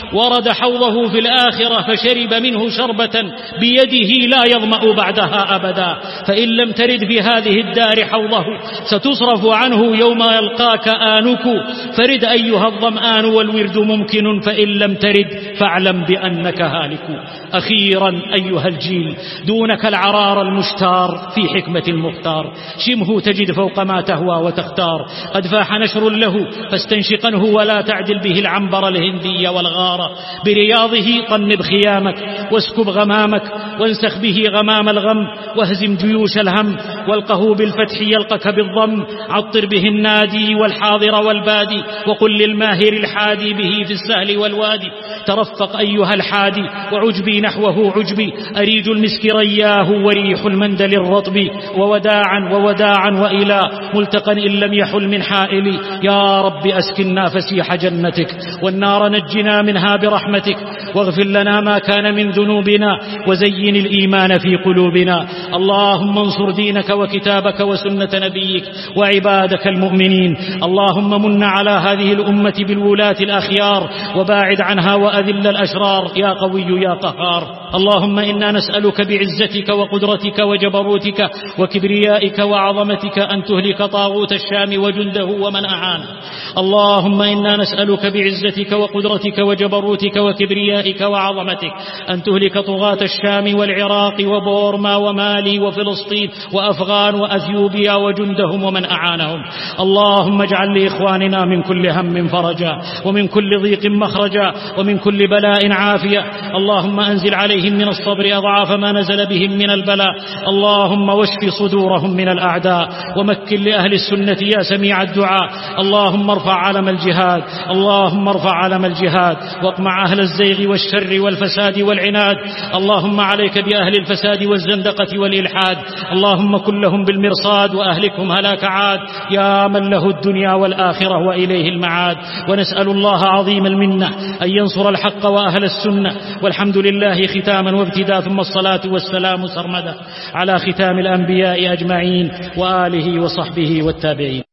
ورد حوضه في الآخرة فشرب منه شربة بيده لا يظمأ بعدها أبدا. فإن لم ترد في هذه الدار حوضه ستصرف عنه يوم يلقاك آنك، فرد أيها الظمآن والورد ممكن، فإن لم ترد فاعلم بأنك هالك. أخيرا أيها الجيل، دونك العرار المشتار في حكمة المختار، شمه تجد فوق ما تهوى وتختار. قد فاح نشر له فاستنشقنه ولا تعدل به العنبر الهندي والغارة. برياضه طنب خيامك واسكب غمامك وانسخ به غمام الغم، واهزم جيوش الهم والقه بالفتح يلقك بالضم. عطر به النادي والحاضر والبادي، وقل للماهر الحادي به في السهل والوادي. ترفق أيها الحادي وعجبي نحوه عجبي، أريج المسك رياه وريح المندل الرطب. ووداعا ووداعا وإلى ملتقى إن لم يحل من حائلي. يا رب أسكننا فسيح جنتك، والنار نجنا منها برحمتك، واغفر لنا ما كان من ذنوبنا، وزين الإيمان في قلوبنا. اللهم انصر دينك وكتابك وسنة نبيك وعبادك المؤمنين. اللهم من على هذه الأمة بالولاة الأخيار، وباعد عنها وأذل الأشرار يا قوي يا قهار. اللهم إنا نسألك بعزتك وقدرتك وجبروتك وكبريائك وعظمتك أن تهلك طاغوت الشام وجنده ومن أعانه. اللهم إنا نسألك بعزتك وقدرتك وجبروتك وكبريائك وعظمتك أن تهلك طغاة الشام والعراق وبورما ومالي وفلسطين وأفغان وأثيوبيا وجندهم ومن أعانهم. اللهم اجعل لإخواننا من كل هم فرجا، ومن كل ضيق مخرجا، ومن كل بلاء عافية. اللهم أنزل عليهم من الصبر أضعاف ما نزل بهم من البلاء. اللهم واشف صدورهم من الأعداء، ومكن لأهل السنة يا سميع الدعاء. اللهم ارفع علم الجهاد، اللهم ارفع علم الجهاد، واقمع أهل الزيغ والشر والفساد والعناد. اللهم عليك بأهل الفساد والزندقة والإلحاد، اللهم كن لهم بالمرصاد وأهلكهم هلاك عاد، يا من له الدنيا والآخرة وإليه المعاد. ونسأل الله عظيم المنة أن ينصر الحق وأهل السنة. والحمد لله ختاما وابتداء، ثم الصلاة والسلام سرمدا على ختام الأنبياء أجمعين وآله وصحبه والتابعين.